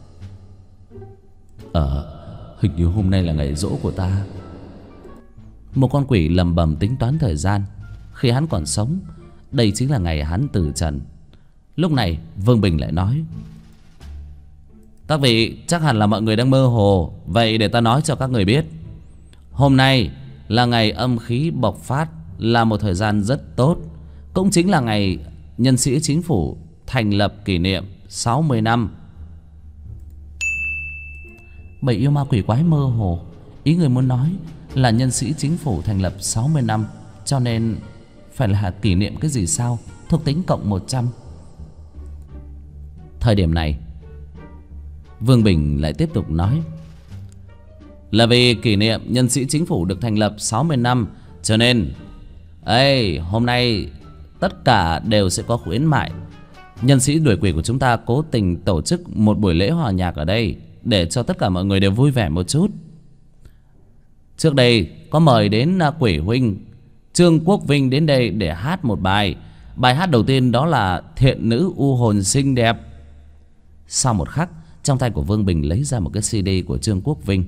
Hình như hôm nay là ngày giỗ của ta. Một con quỷ lầm bầm tính toán thời gian. Khi hắn còn sống, đây chính là ngày hắn từ trần. Lúc này Vương Bình lại nói: các vị chắc hẳn là mọi người đang mơ hồ. Vậy để ta nói cho các người biết, hôm nay là ngày âm khí bộc phát, là một thời gian rất tốt. Cũng chính là ngày nhân sĩ chính phủ thành lập kỷ niệm 60 năm. Bầy yêu ma quỷ quái mơ hồ. Ý người muốn nói là nhân sĩ chính phủ thành lập 60 năm, cho nên phải là kỷ niệm cái gì sao? Thuộc tính cộng 100. Thời điểm này Vương Bình lại tiếp tục nói: là vì kỷ niệm nhân sĩ chính phủ được thành lập 60 năm, cho nên hôm nay tất cả đều sẽ có khuyến mại. Nhân sĩ đuổi quỷ của chúng ta cố tình tổ chức một buổi lễ hòa nhạc ở đây, để cho tất cả mọi người đều vui vẻ một chút. Trước đây có mời đến quỷ huynh Trương Quốc Vinh đến đây để hát một bài. Bài hát đầu tiên đó là Thiện Nữ U Hồn Xinh Đẹp. Sau một khắc, trong tay của Vương Bình lấy ra một cái CD của Trương Quốc Vinh.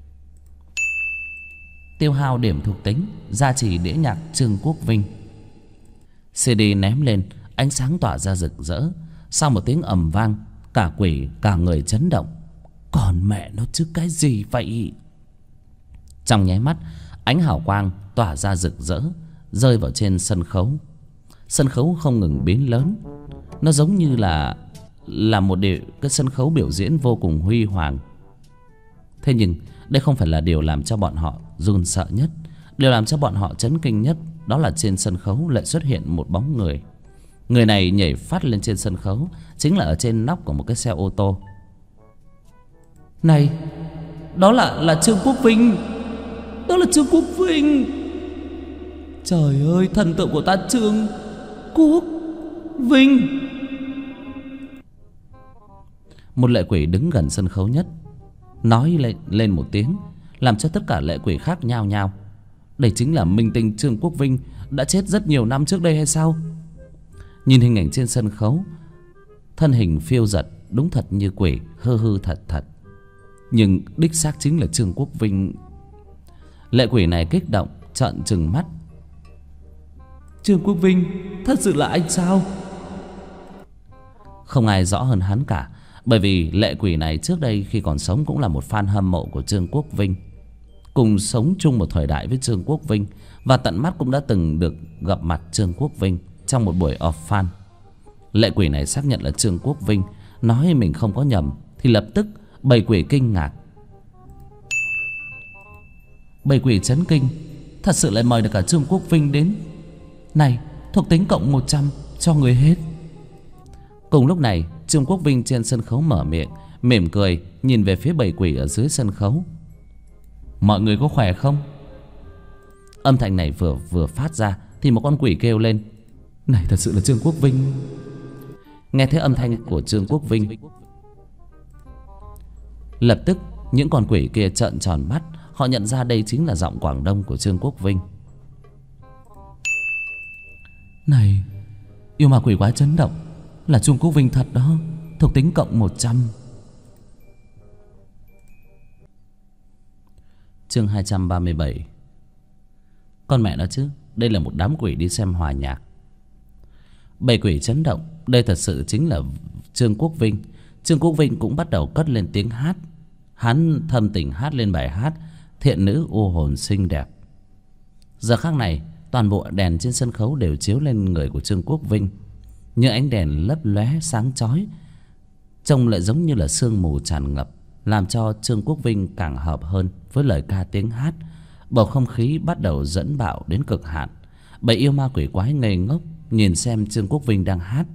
Tiêu hao điểm thuộc tính, gia trì đĩa nhạc Trương Quốc Vinh. CD ném lên, ánh sáng tỏa ra rực rỡ. Sau một tiếng ầm vang, cả quỷ cả người chấn động. Còn mẹ nó chứ cái gì vậy? Trong nháy mắt, ánh hào quang tỏa ra rực rỡ, rơi vào trên sân khấu. Sân khấu không ngừng biến lớn. Nó giống như là một cái sân khấu biểu diễn vô cùng huy hoàng. Thế nhưng đây không phải là điều làm cho bọn họ run sợ nhất. Điều làm cho bọn họ chấn kinh nhất đó là trên sân khấu lại xuất hiện một bóng người. Người này nhảy phát lên trên sân khấu, chính là ở trên nóc của một cái xe ô tô. Này, đó là Trương Quốc Vinh. Đó là Trương Quốc Vinh. Trời ơi, thần tượng của ta Trương Quốc Vinh. Một lệ quỷ đứng gần sân khấu nhất nói lên một tiếng, làm cho tất cả lệ quỷ khác nhao nhao. Đây chính là minh tinh Trương Quốc Vinh, đã chết rất nhiều năm trước đây hay sao? Nhìn hình ảnh trên sân khấu, thân hình phiêu dật đúng thật như quỷ, hư hư thật thật, nhưng đích xác chính là Trương Quốc Vinh. Lệ quỷ này kích động trợn trừng mắt. Trương Quốc Vinh, thật sự là anh sao? Không ai rõ hơn hắn cả, bởi vì lệ quỷ này trước đây khi còn sống cũng là một fan hâm mộ của Trương Quốc Vinh, cùng sống chung một thời đại với Trương Quốc Vinh, và tận mắt cũng đã từng được gặp mặt Trương Quốc Vinh trong một buổi off fan. Lệ quỷ này xác nhận là Trương Quốc Vinh, nói mình không có nhầm thì lập tức bầy quỷ kinh ngạc. Bầy quỷ chấn kinh, thật sự lại mời được cả Trương Quốc Vinh đến. Này, thuộc tính cộng 100 cho người hết. Cùng lúc này, Trương Quốc Vinh trên sân khấu mở miệng, mỉm cười nhìn về phía bầy quỷ ở dưới sân khấu. Mọi người có khỏe không? Âm thanh này vừa phát ra thì một con quỷ kêu lên. Này, thật sự là Trương Quốc Vinh. Nghe thấy âm thanh của Trương Quốc Vinh, lập tức những con quỷ kia trợn tròn mắt. Họ nhận ra đây chính là giọng Quảng Đông của Trương Quốc Vinh. Này, yêu ma quỷ quái chấn động, là Trương Quốc Vinh thật đó, thuộc tính cộng 100. Chương 237. Con mẹ nó chứ, đây là một đám quỷ đi xem hòa nhạc. Bầy quỷ chấn động, đây thật sự chính là Trương Quốc Vinh. Trương Quốc Vinh cũng bắt đầu cất lên tiếng hát. Hắn thâm tình hát lên bài hát Thiện nữ u hồn xinh đẹp. Giờ khắc này, toàn bộ đèn trên sân khấu đều chiếu lên người của Trương Quốc Vinh. Những ánh đèn lấp lóe sáng chói, trông lại giống như là sương mù tràn ngập, làm cho Trương Quốc Vinh càng hợp hơn với lời ca tiếng hát. Bầu không khí bắt đầu dẫn bạo đến cực hạn. Bầy yêu ma quỷ quái ngây ngốc nhìn xem Trương Quốc Vinh đang hát.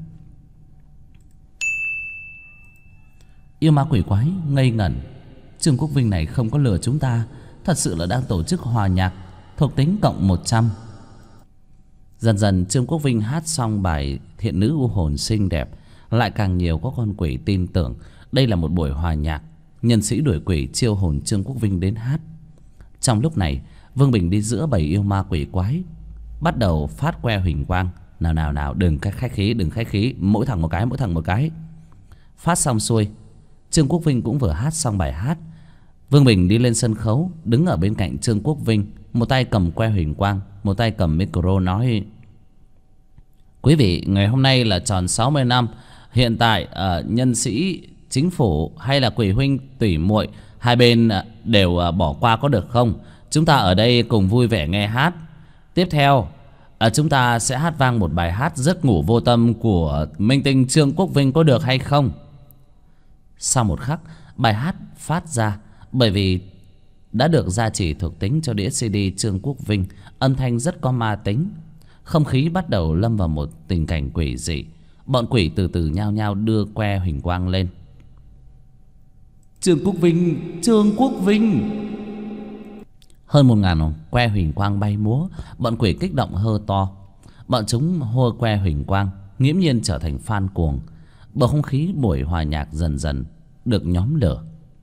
Yêu ma quỷ quái ngây ngẩn. Trương Quốc Vinh này không có lừa chúng ta, thật sự là đang tổ chức hòa nhạc, thuộc tính cộng 100. Dần dần Trương Quốc Vinh hát xong bài Thiện nữ u hồn xinh đẹp, lại càng nhiều có con quỷ tin tưởng đây là một buổi hòa nhạc. Nhân sĩ đuổi quỷ chiêu hồn Trương Quốc Vinh đến hát. Trong lúc này, Vương Bình đi giữa bầy yêu ma quỷ quái, bắt đầu phát que huỳnh quang. Nào, đừng khách khí, mỗi thằng một cái. Phát xong xuôi, Trương Quốc Vinh cũng vừa hát xong bài hát. Vương Bình đi lên sân khấu, đứng ở bên cạnh Trương Quốc Vinh, một tay cầm que huỳnh quang, một tay cầm micro nói: Quý vị, ngày hôm nay là tròn 60 năm. Hiện tại nhân sĩ, chính phủ hay là quỷ huynh tùy muội, hai bên đều bỏ qua có được không? Chúng ta ở đây cùng vui vẻ nghe hát. Tiếp theo, chúng ta sẽ hát vang một bài hát Giấc ngủ vô tâm của minh tinh Trương Quốc Vinh có được hay không? Sau một khắc, bài hát phát ra. Bởi vì đã được gia trì thuộc tính cho đĩa CD Trương Quốc Vinh, âm thanh rất có ma tính. Không khí bắt đầu lâm vào một tình cảnh quỷ dị. Bọn quỷ từ từ nhao nhao đưa que huỳnh quang lên. Trương Quốc Vinh. Hơn 1000 que huỳnh quang bay múa. Bọn quỷ kích động hơ to. Bọn chúng hô que huỳnh quang, nghiễm nhiên trở thành fan cuồng. Bầu không khí buổi hòa nhạc dần dần được nhóm lửa.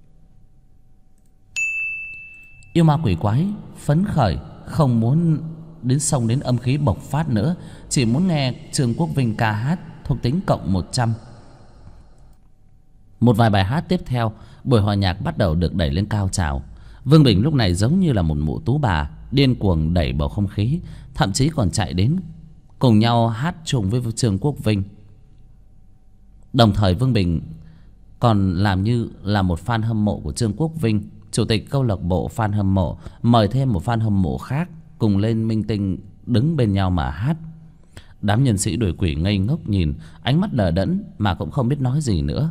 Yêu ma quỷ quái phấn khởi, không muốn xông đến âm khí bộc phát nữa, chỉ muốn nghe Trương Quốc Vinh ca hát, thuộc tính cộng 100. Một vài bài hát tiếp theo, buổi hòa nhạc bắt đầu được đẩy lên cao trào. Vương Bình lúc này giống như là một mụ tú bà, điên cuồng đẩy bầu không khí, thậm chí còn chạy đến cùng nhau hát chung với Trương Quốc Vinh. Đồng thời Vương Bình còn làm như là một fan hâm mộ của Trương Quốc Vinh, chủ tịch câu lạc bộ fan hâm mộ, mời thêm một fan hâm mộ khác cùng lên minh tinh đứng bên nhau mà hát. Đám nhân sĩ đuổi quỷ ngây ngốc nhìn, ánh mắt đờ đẫn mà cũng không biết nói gì nữa.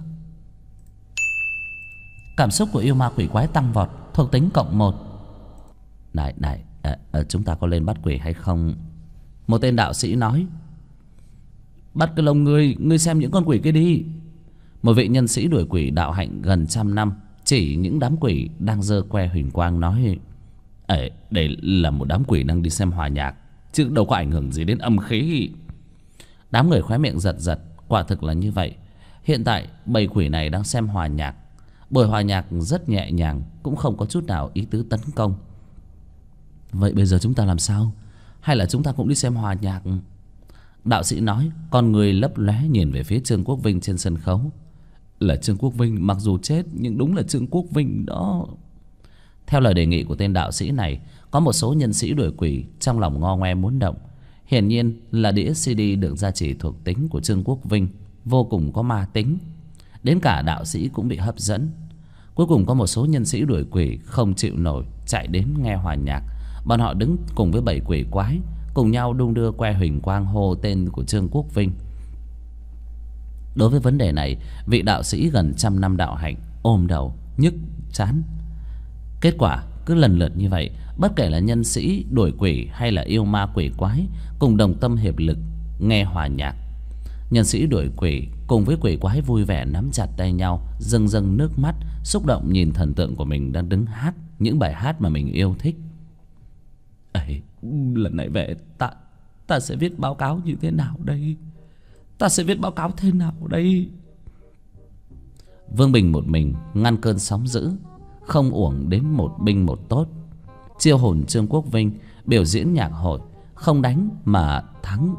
Cảm xúc của yêu ma quỷ quái tăng vọt, thuộc tính cộng 1. Này, chúng ta có lên bắt quỷ hay không? Một tên đạo sĩ nói. Bắt cái lông ngươi xem những con quỷ kia đi. Một vị nhân sĩ đuổi quỷ đạo hạnh gần 100 năm chỉ những đám quỷ đang giơ que huỳnh quang nói: đây là một đám quỷ đang đi xem hòa nhạc, chứ đâu có ảnh hưởng gì đến âm khí. Đám người khóe miệng giật, quả thực là như vậy. Hiện tại bầy quỷ này đang xem hòa nhạc. Buổi hòa nhạc rất nhẹ nhàng, cũng không có chút nào ý tứ tấn công. Vậy bây giờ chúng ta làm sao? Hay là chúng ta cũng đi xem hòa nhạc? Đạo sĩ nói, con người lấp lóe nhìn về phía Trương Quốc Vinh trên sân khấu. Là Trương Quốc Vinh, mặc dù chết nhưng đúng là Trương Quốc Vinh đó. Theo lời đề nghị của tên đạo sĩ này, có một số nhân sĩ đuổi quỷ trong lòng ngo ngoe muốn động. Hiển nhiên là đĩa CD được gia trì thuộc tính của Trương Quốc Vinh vô cùng có ma tính. Đến cả đạo sĩ cũng bị hấp dẫn. Cuối cùng có một số nhân sĩ đuổi quỷ không chịu nổi, chạy đến nghe hòa nhạc. Bọn họ đứng cùng với bầy quỷ quái, cùng nhau đung đưa que huỳnh quang hô tên của Trương Quốc Vinh. Đối với vấn đề này, vị đạo sĩ gần 100 năm đạo hạnh ôm đầu nhức chán. Kết quả cứ lần lượt như vậy, bất kể là nhân sĩ đuổi quỷ hay là yêu ma quỷ quái cùng đồng tâm hiệp lực nghe hòa nhạc. Nhân sĩ đuổi quỷ cùng với quỷ quái vui vẻ nắm chặt tay nhau, rưng rưng nước mắt, xúc động nhìn thần tượng của mình đang đứng hát những bài hát mà mình yêu thích. Ấy, lần này về ta sẽ viết báo cáo như thế nào đây? Ta sẽ viết báo cáo thế nào đây? Vương Bình một mình ngăn cơn sóng dữ, không uổng đến một binh một tốt. Chiêu hồn Trương Quốc Vinh biểu diễn nhạc hội, không đánh mà thắng.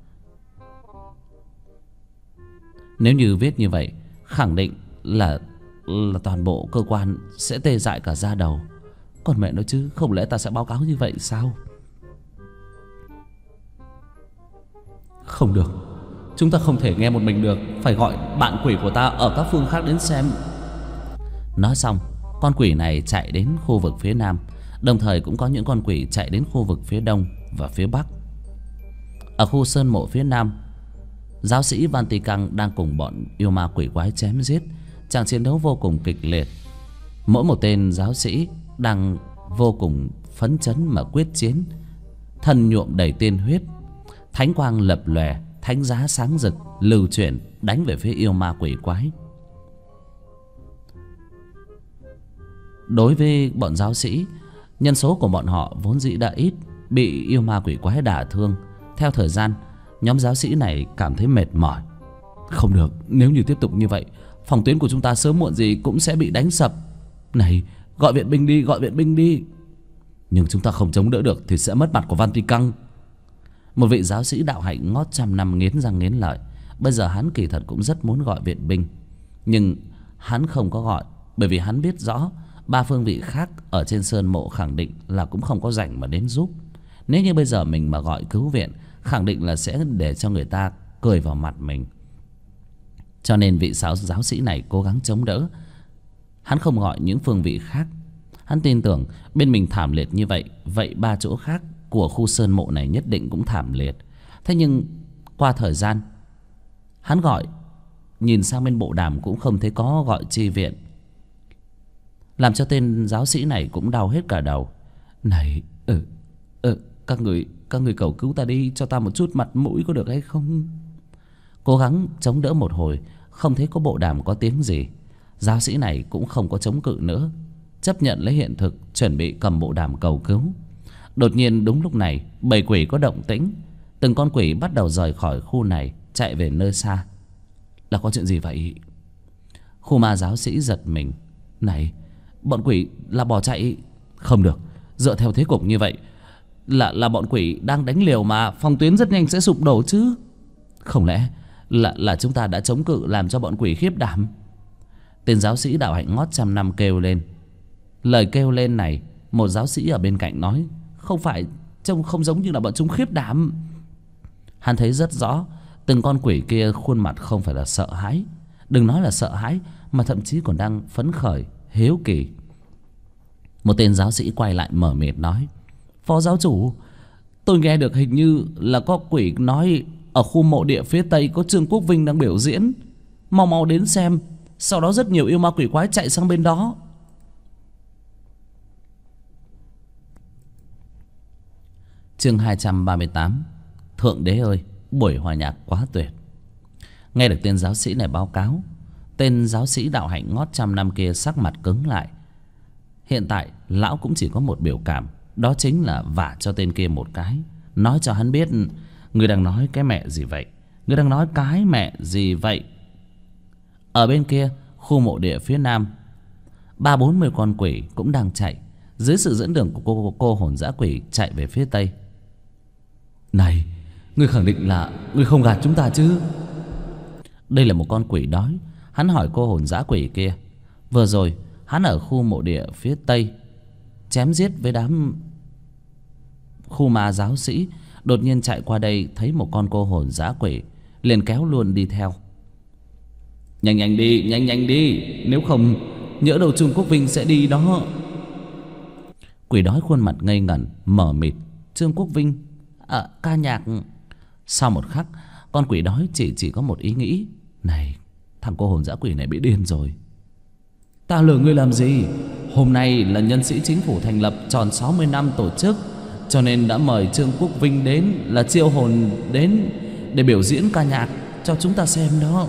Nếu như viết như vậy, khẳng định là toàn bộ cơ quan sẽ tê dại cả da đầu. Còn mẹ nói chứ, không lẽ ta sẽ báo cáo như vậy sao? Không được, chúng ta không thể nghe một mình được, phải gọi bạn quỷ của ta ở các phương khác đến xem. Nói xong, con quỷ này chạy đến khu vực phía nam, đồng thời cũng có những con quỷ chạy đến khu vực phía đông và phía bắc. Ở khu sơn mộ phía nam, giáo sĩ Vatican đang cùng bọn yêu ma quỷ quái chém giết. Trận chiến đấu vô cùng kịch liệt. Mỗi một tên giáo sĩ đang vô cùng phấn chấn mà quyết chiến, thân nhuộm đầy tiên huyết, thánh quang lập lòe, thánh giá sáng rực lưu chuyển đánh về phía yêu ma quỷ quái. Đối với bọn giáo sĩ, nhân số của bọn họ vốn dĩ đã ít, bị yêu ma quỷ quái đả thương. Theo thời gian, nhóm giáo sĩ này cảm thấy mệt mỏi. Không được, nếu như tiếp tục như vậy, phòng tuyến của chúng ta sớm muộn gì cũng sẽ bị đánh sập. Này, gọi viện binh đi, gọi viện binh đi. Nhưng chúng ta không chống đỡ được thì sẽ mất mặt của Vatican. Một vị giáo sĩ đạo hạnh ngót 100 năm nghiến răng nghiến lợi. Bây giờ hắn kỳ thật cũng rất muốn gọi viện binh, nhưng hắn không có gọi, bởi vì hắn biết rõ ba phương vị khác ở trên sơn mộ khẳng định là cũng không có rảnh mà đến giúp. Nếu như bây giờ mình mà gọi cứu viện, khẳng định là sẽ để cho người ta cười vào mặt mình. Cho nên vị giáo sĩ này cố gắng chống đỡ. Hắn không gọi những phương vị khác. Hắn tin tưởng bên mình thảm liệt như vậy, vậy ba chỗ khác của khu sơn mộ này nhất định cũng thảm liệt. Thế nhưng qua thời gian, hắn gọi, nhìn sang bên bộ đàm cũng không thấy có gọi chi viện, làm cho tên giáo sĩ này cũng đau hết cả đầu. Này, các người cầu cứu ta đi, cho ta một chút mặt mũi có được hay không? Cố gắng chống đỡ một hồi, không thấy có bộ đàm có tiếng gì. Giáo sĩ này cũng không có chống cự nữa, chấp nhận lấy hiện thực, chuẩn bị cầm bộ đàm cầu cứu. Đột nhiên đúng lúc này, bầy quỷ có động tĩnh. Từng con quỷ bắt đầu rời khỏi khu này, chạy về nơi xa. Là có chuyện gì vậy? Khu ma giáo sĩ giật mình. Này, bọn quỷ là bỏ chạy. Không được, dựa theo thế cục như vậy là bọn quỷ đang đánh liều mà, phòng tuyến rất nhanh sẽ sụp đổ chứ. Không lẽ là chúng ta đã chống cự làm cho bọn quỷ khiếp đảm? Tên giáo sĩ đạo hạnh ngót 100 năm kêu lên. Lời kêu lên này, một giáo sĩ ở bên cạnh nói, không phải, trông không giống như là bọn chúng khiếp đảm. Hắn thấy rất rõ, từng con quỷ kia khuôn mặt không phải là sợ hãi, đừng nói là sợ hãi, mà thậm chí còn đang phấn khởi, hiếu kỳ. Một tên giáo sĩ quay lại mở miệng nói, phó giáo chủ, tôi nghe được hình như là có quỷ nói ở khu mộ địa phía tây có Trương Quốc Vinh đang biểu diễn, mau mau đến xem. Sau đó rất nhiều yêu ma quỷ quái chạy sang bên đó. Chương 238. Thượng đế ơi, buổi hòa nhạc quá tuyệt. Nghe được tên giáo sĩ này báo cáo, tên giáo sĩ đạo hạnh ngót 100 năm kia sắc mặt cứng lại. Hiện tại lão cũng chỉ có một biểu cảm, đó chính là vả cho tên kia một cái, nói cho hắn biết, người đang nói cái mẹ gì vậy? Người đang nói cái mẹ gì vậy? Ở bên kia khu mộ địa phía nam, 30-40 con quỷ cũng đang chạy dưới sự dẫn đường của cô hồn dã quỷ chạy về phía tây. Này, ngươi khẳng định là ngươi không gạt chúng ta chứ? Đây là một con quỷ đói. Hắn hỏi cô hồn dã quỷ kia. Vừa rồi hắn ở khu mộ địa phía tây chém giết với đám khu ma giáo sĩ, đột nhiên chạy qua đây thấy một con cô hồn dã quỷ, liền kéo luôn đi theo. Nhanh nhanh đi, nhanh nhanh đi, nếu không nhỡ đâu Trương Quốc Vinh sẽ đi đó. Quỷ đói khuôn mặt ngây ngẩn mờ mịt. Trương Quốc Vinh ca nhạc. Sau một khắc, con quỷ đói chỉ có một ý nghĩ. Này, thằng cô hồn dã quỷ này bị điên rồi. Ta lừa ngươi làm gì? Hôm nay là nhân sĩ chính phủ thành lập tròn 60 năm tổ chức, cho nên đã mời Trương Quốc Vinh đến, là chiêu hồn đến để biểu diễn ca nhạc cho chúng ta xem đó.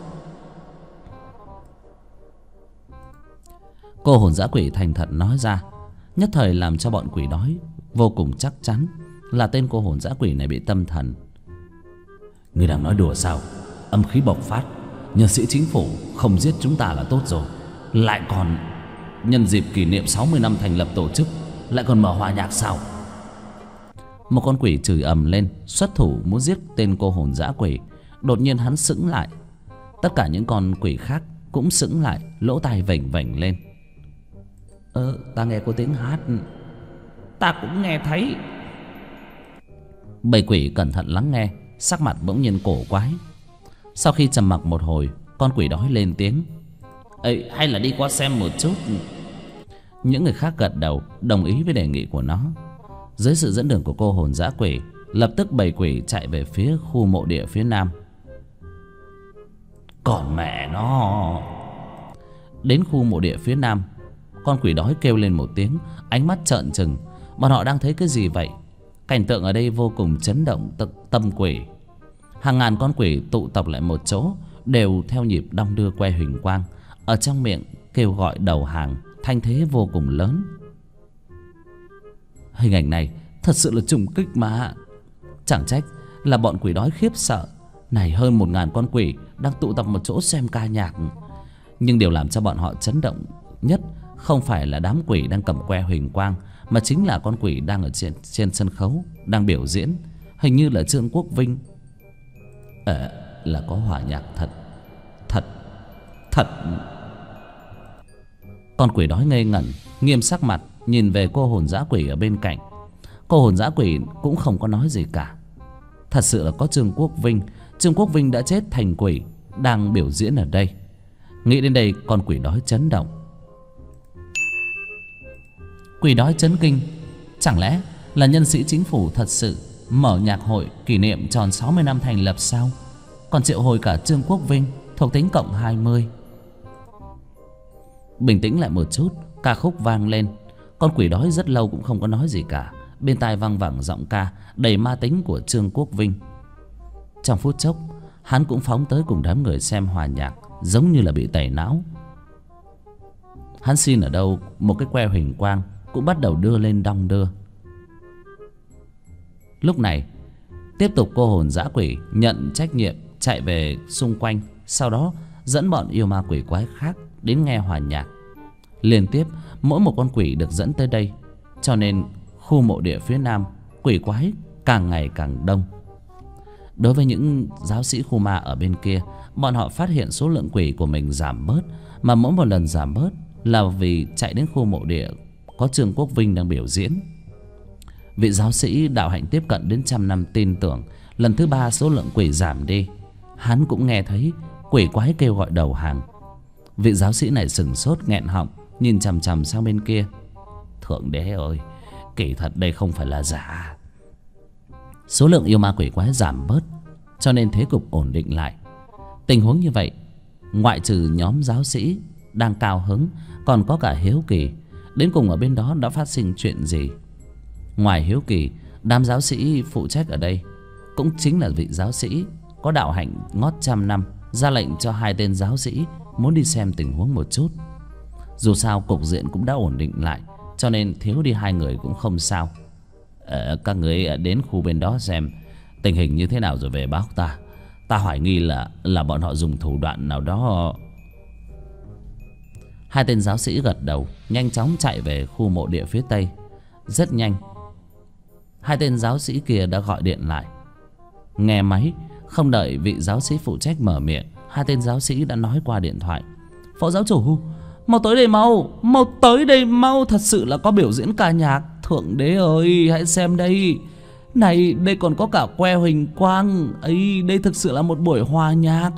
Cô hồn dã quỷ thành thật nói ra, nhất thời làm cho bọn quỷ đói vô cùng chắc chắn là tên cô hồn dã quỷ này bị tâm thần. Ngươi đang nói đùa sao? Âm khí bộc phát, nhân sĩ chính phủ không giết chúng ta là tốt rồi, lại còn nhân dịp kỷ niệm 60 năm thành lập tổ chức lại còn mở hòa nhạc sao? Một con quỷ chửi ầm lên, xuất thủ muốn giết tên cô hồn dã quỷ. Đột nhiên hắn sững lại. Tất cả những con quỷ khác cũng sững lại, lỗ tai vểnh vểnh lên. Ta nghe có tiếng hát. Ta cũng nghe thấy. Bầy quỷ cẩn thận lắng nghe, sắc mặt bỗng nhiên cổ quái. Sau khi trầm mặc một hồi, con quỷ đói lên tiếng. Hay là đi qua xem một chút. Những người khác gật đầu đồng ý với đề nghị của nó. Dưới sự dẫn đường của cô hồn dã quỷ, lập tức bầy quỷ chạy về phía khu mộ địa phía nam. Còn mẹ nó. Đến khu mộ địa phía nam, con quỷ đói kêu lên một tiếng, ánh mắt trợn trừng. Bọn họ đang thấy cái gì vậy? Cảnh tượng ở đây vô cùng chấn động tâm quỷ. Hàng ngàn con quỷ tụ tập lại một chỗ, đều theo nhịp đong đưa que huỳnh quang, ở trong miệng kêu gọi đầu hàng, thanh thế vô cùng lớn. Hình ảnh này thật sự là trùng kích mà. Chẳng trách là bọn quỷ đói khiếp sợ. Này, hơn 1000 con quỷ đang tụ tập một chỗ xem ca nhạc. Nhưng điều làm cho bọn họ chấn động nhất không phải là đám quỷ đang cầm que huỳnh quang, mà chính là con quỷ đang ở trên sân khấu đang biểu diễn. Hình như là Trương Quốc Vinh. Là có hòa nhạc thật. Con quỷ đói ngây ngẩn, nghiêm sắc mặt nhìn về cô hồn dã quỷ ở bên cạnh. Cô hồn dã quỷ cũng không có nói gì cả. Thật sự là có Trương Quốc Vinh. Trương Quốc Vinh đã chết thành quỷ, đang biểu diễn ở đây. Nghĩ đến đây, con quỷ đói chấn động. Quỷ đói chấn kinh. Chẳng lẽ là nhân sĩ chính phủ thật sự mở nhạc hội kỷ niệm tròn 60 năm thành lập sao? Còn triệu hồi cả Trương Quốc Vinh, thuộc tính cộng 20. Bình tĩnh lại một chút, ca khúc vang lên. Con quỷ đói rất lâu cũng không có nói gì cả. Bên tai vang vẳng giọng ca đầy ma tính của Trương Quốc Vinh. Trong phút chốc, hắn cũng phóng tới cùng đám người xem hòa nhạc, giống như là bị tẩy não. Hắn xin ở đâu một cái que huỳnh quang cũng bắt đầu đưa lên đong đưa. Lúc này, tiếp tục cô hồn dã quỷ nhận trách nhiệm chạy về xung quanh, sau đó dẫn bọn yêu ma quỷ quái khác đến nghe hòa nhạc. Liên tiếp mỗi một con quỷ được dẫn tới đây, cho nên khu mộ địa phía nam quỷ quái càng ngày càng đông. Đối với những giáo sĩ khu ma ở bên kia, bọn họ phát hiện số lượng quỷ của mình giảm bớt, mà mỗi một lần giảm bớt là vì chạy đến khu mộ địa có Trương Quốc Vinh đang biểu diễn. Vị giáo sĩ đạo hạnh tiếp cận đến 100 năm tin tưởng, lần thứ 3 số lượng quỷ giảm đi. Hắn cũng nghe thấy quỷ quái kêu gọi đầu hàng. Vị giáo sĩ này sửng sốt nghẹn họng, nhìn chằm chằm sang bên kia. Thượng đế ơi, kỳ thật đây không phải là giả. Số lượng yêu ma quỷ quái giảm bớt, cho nên thế cục ổn định lại. Tình huống như vậy, ngoại trừ nhóm giáo sĩ đang cao hứng, còn có cả hiếu kỳ. Đến cùng ở bên đó đã phát sinh chuyện gì? Ngoài hiếu kỳ, đám giáo sĩ phụ trách ở đây cũng chính là vị giáo sĩ có đạo hạnh ngót 100 năm ra lệnh cho 2 tên giáo sĩ muốn đi xem tình huống một chút. Dù sao cục diện cũng đã ổn định lại, cho nên thiếu đi 2 người cũng không sao. Các người đến khu bên đó xem tình hình như thế nào rồi về báo ta. Ta hoài nghi là bọn họ dùng thủ đoạn nào đó Hai tên giáo sĩ gật đầu, nhanh chóng chạy về khu mộ địa phía tây. Rất nhanh, hai tên giáo sĩ kia đã gọi điện lại. Nghe máy, không đợi vị giáo sĩ phụ trách mở miệng, hai tên giáo sĩ đã nói qua điện thoại: Phó giáo chủ, mau tới đây mau, mau tới đây mau, thật sự là có biểu diễn ca nhạc. Thượng đế ơi, hãy xem đây. Này, đây còn có cả que huỳnh quang ấy, đây thực sự là một buổi hòa nhạc.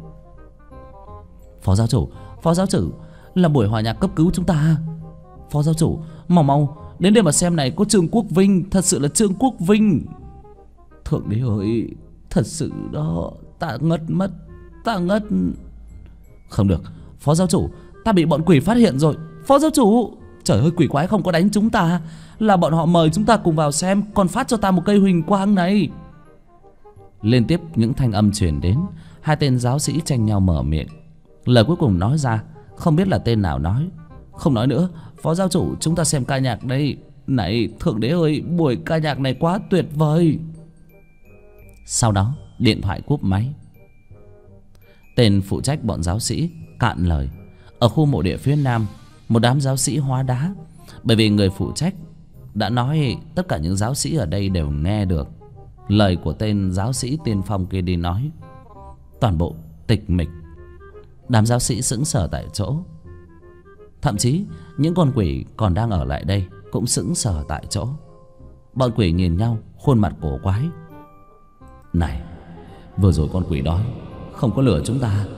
Phó giáo chủ, là buổi hòa nhạc cấp cứu chúng ta. Phó giáo chủ, mau mau đến đây mà xem này, có Trương Quốc Vinh, thật sự là Trương Quốc Vinh. Thượng đế ơi, thật sự đó, ta ngất mất, ta ngất. Không được, phó giáo chủ, ta bị bọn quỷ phát hiện rồi. Phó giáo chủ, trời ơi, quỷ quái không có đánh chúng ta, là bọn họ mời chúng ta cùng vào xem, còn phát cho ta một cây huỳnh quang này. Liên tiếp những thanh âm truyền đến, hai tên giáo sĩ tranh nhau mở miệng. Lời cuối cùng nói ra, không biết là tên nào nói: Không nói nữa, phó giáo chủ, chúng ta xem ca nhạc đây. Này, thượng đế ơi, buổi ca nhạc này quá tuyệt vời. Sau đó, điện thoại cúp máy. Tên phụ trách bọn giáo sĩ cạn lời. Ở khu mộ địa phía nam, một đám giáo sĩ hóa đá. Bởi vì người phụ trách đã nói tất cả những giáo sĩ ở đây đều nghe được lời của tên giáo sĩ tiên phong kia đi nói. Toàn bộ tịch mịch. Đám giáo sĩ sững sờ tại chỗ. Thậm chí những con quỷ còn đang ở lại đây cũng sững sờ tại chỗ. Bọn quỷ nhìn nhau, khuôn mặt cổ quái. Này, vừa rồi con quỷ đói không có lừa chúng ta.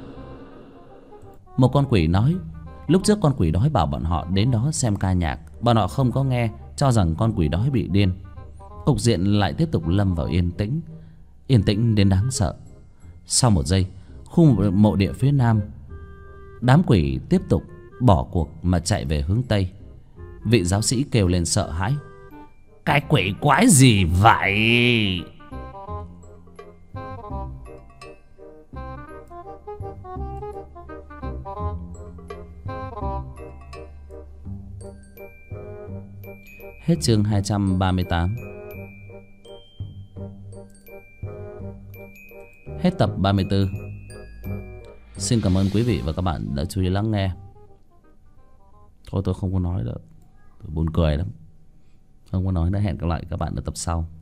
Một con quỷ nói: Lúc trước con quỷ đói bảo bọn họ đến đó xem ca nhạc, bọn họ không có nghe, cho rằng con quỷ đói bị điên. Cục diện lại tiếp tục lâm vào yên tĩnh. Yên tĩnh đến đáng sợ. Sau một giây, khu mộ địa phía nam, đám quỷ tiếp tục bỏ cuộc mà chạy về hướng tây. Vị giáo sĩ kêu lên sợ hãi: Cái quỷ quái gì vậy? Hết chương 238. Hết tập 34. Xin cảm ơn quý vị và các bạn đã chú ý lắng nghe. Thôi tôi không có nói nữa, tôi buồn cười lắm. Không có nói nữa, hẹn gặp lại các bạn ở tập sau.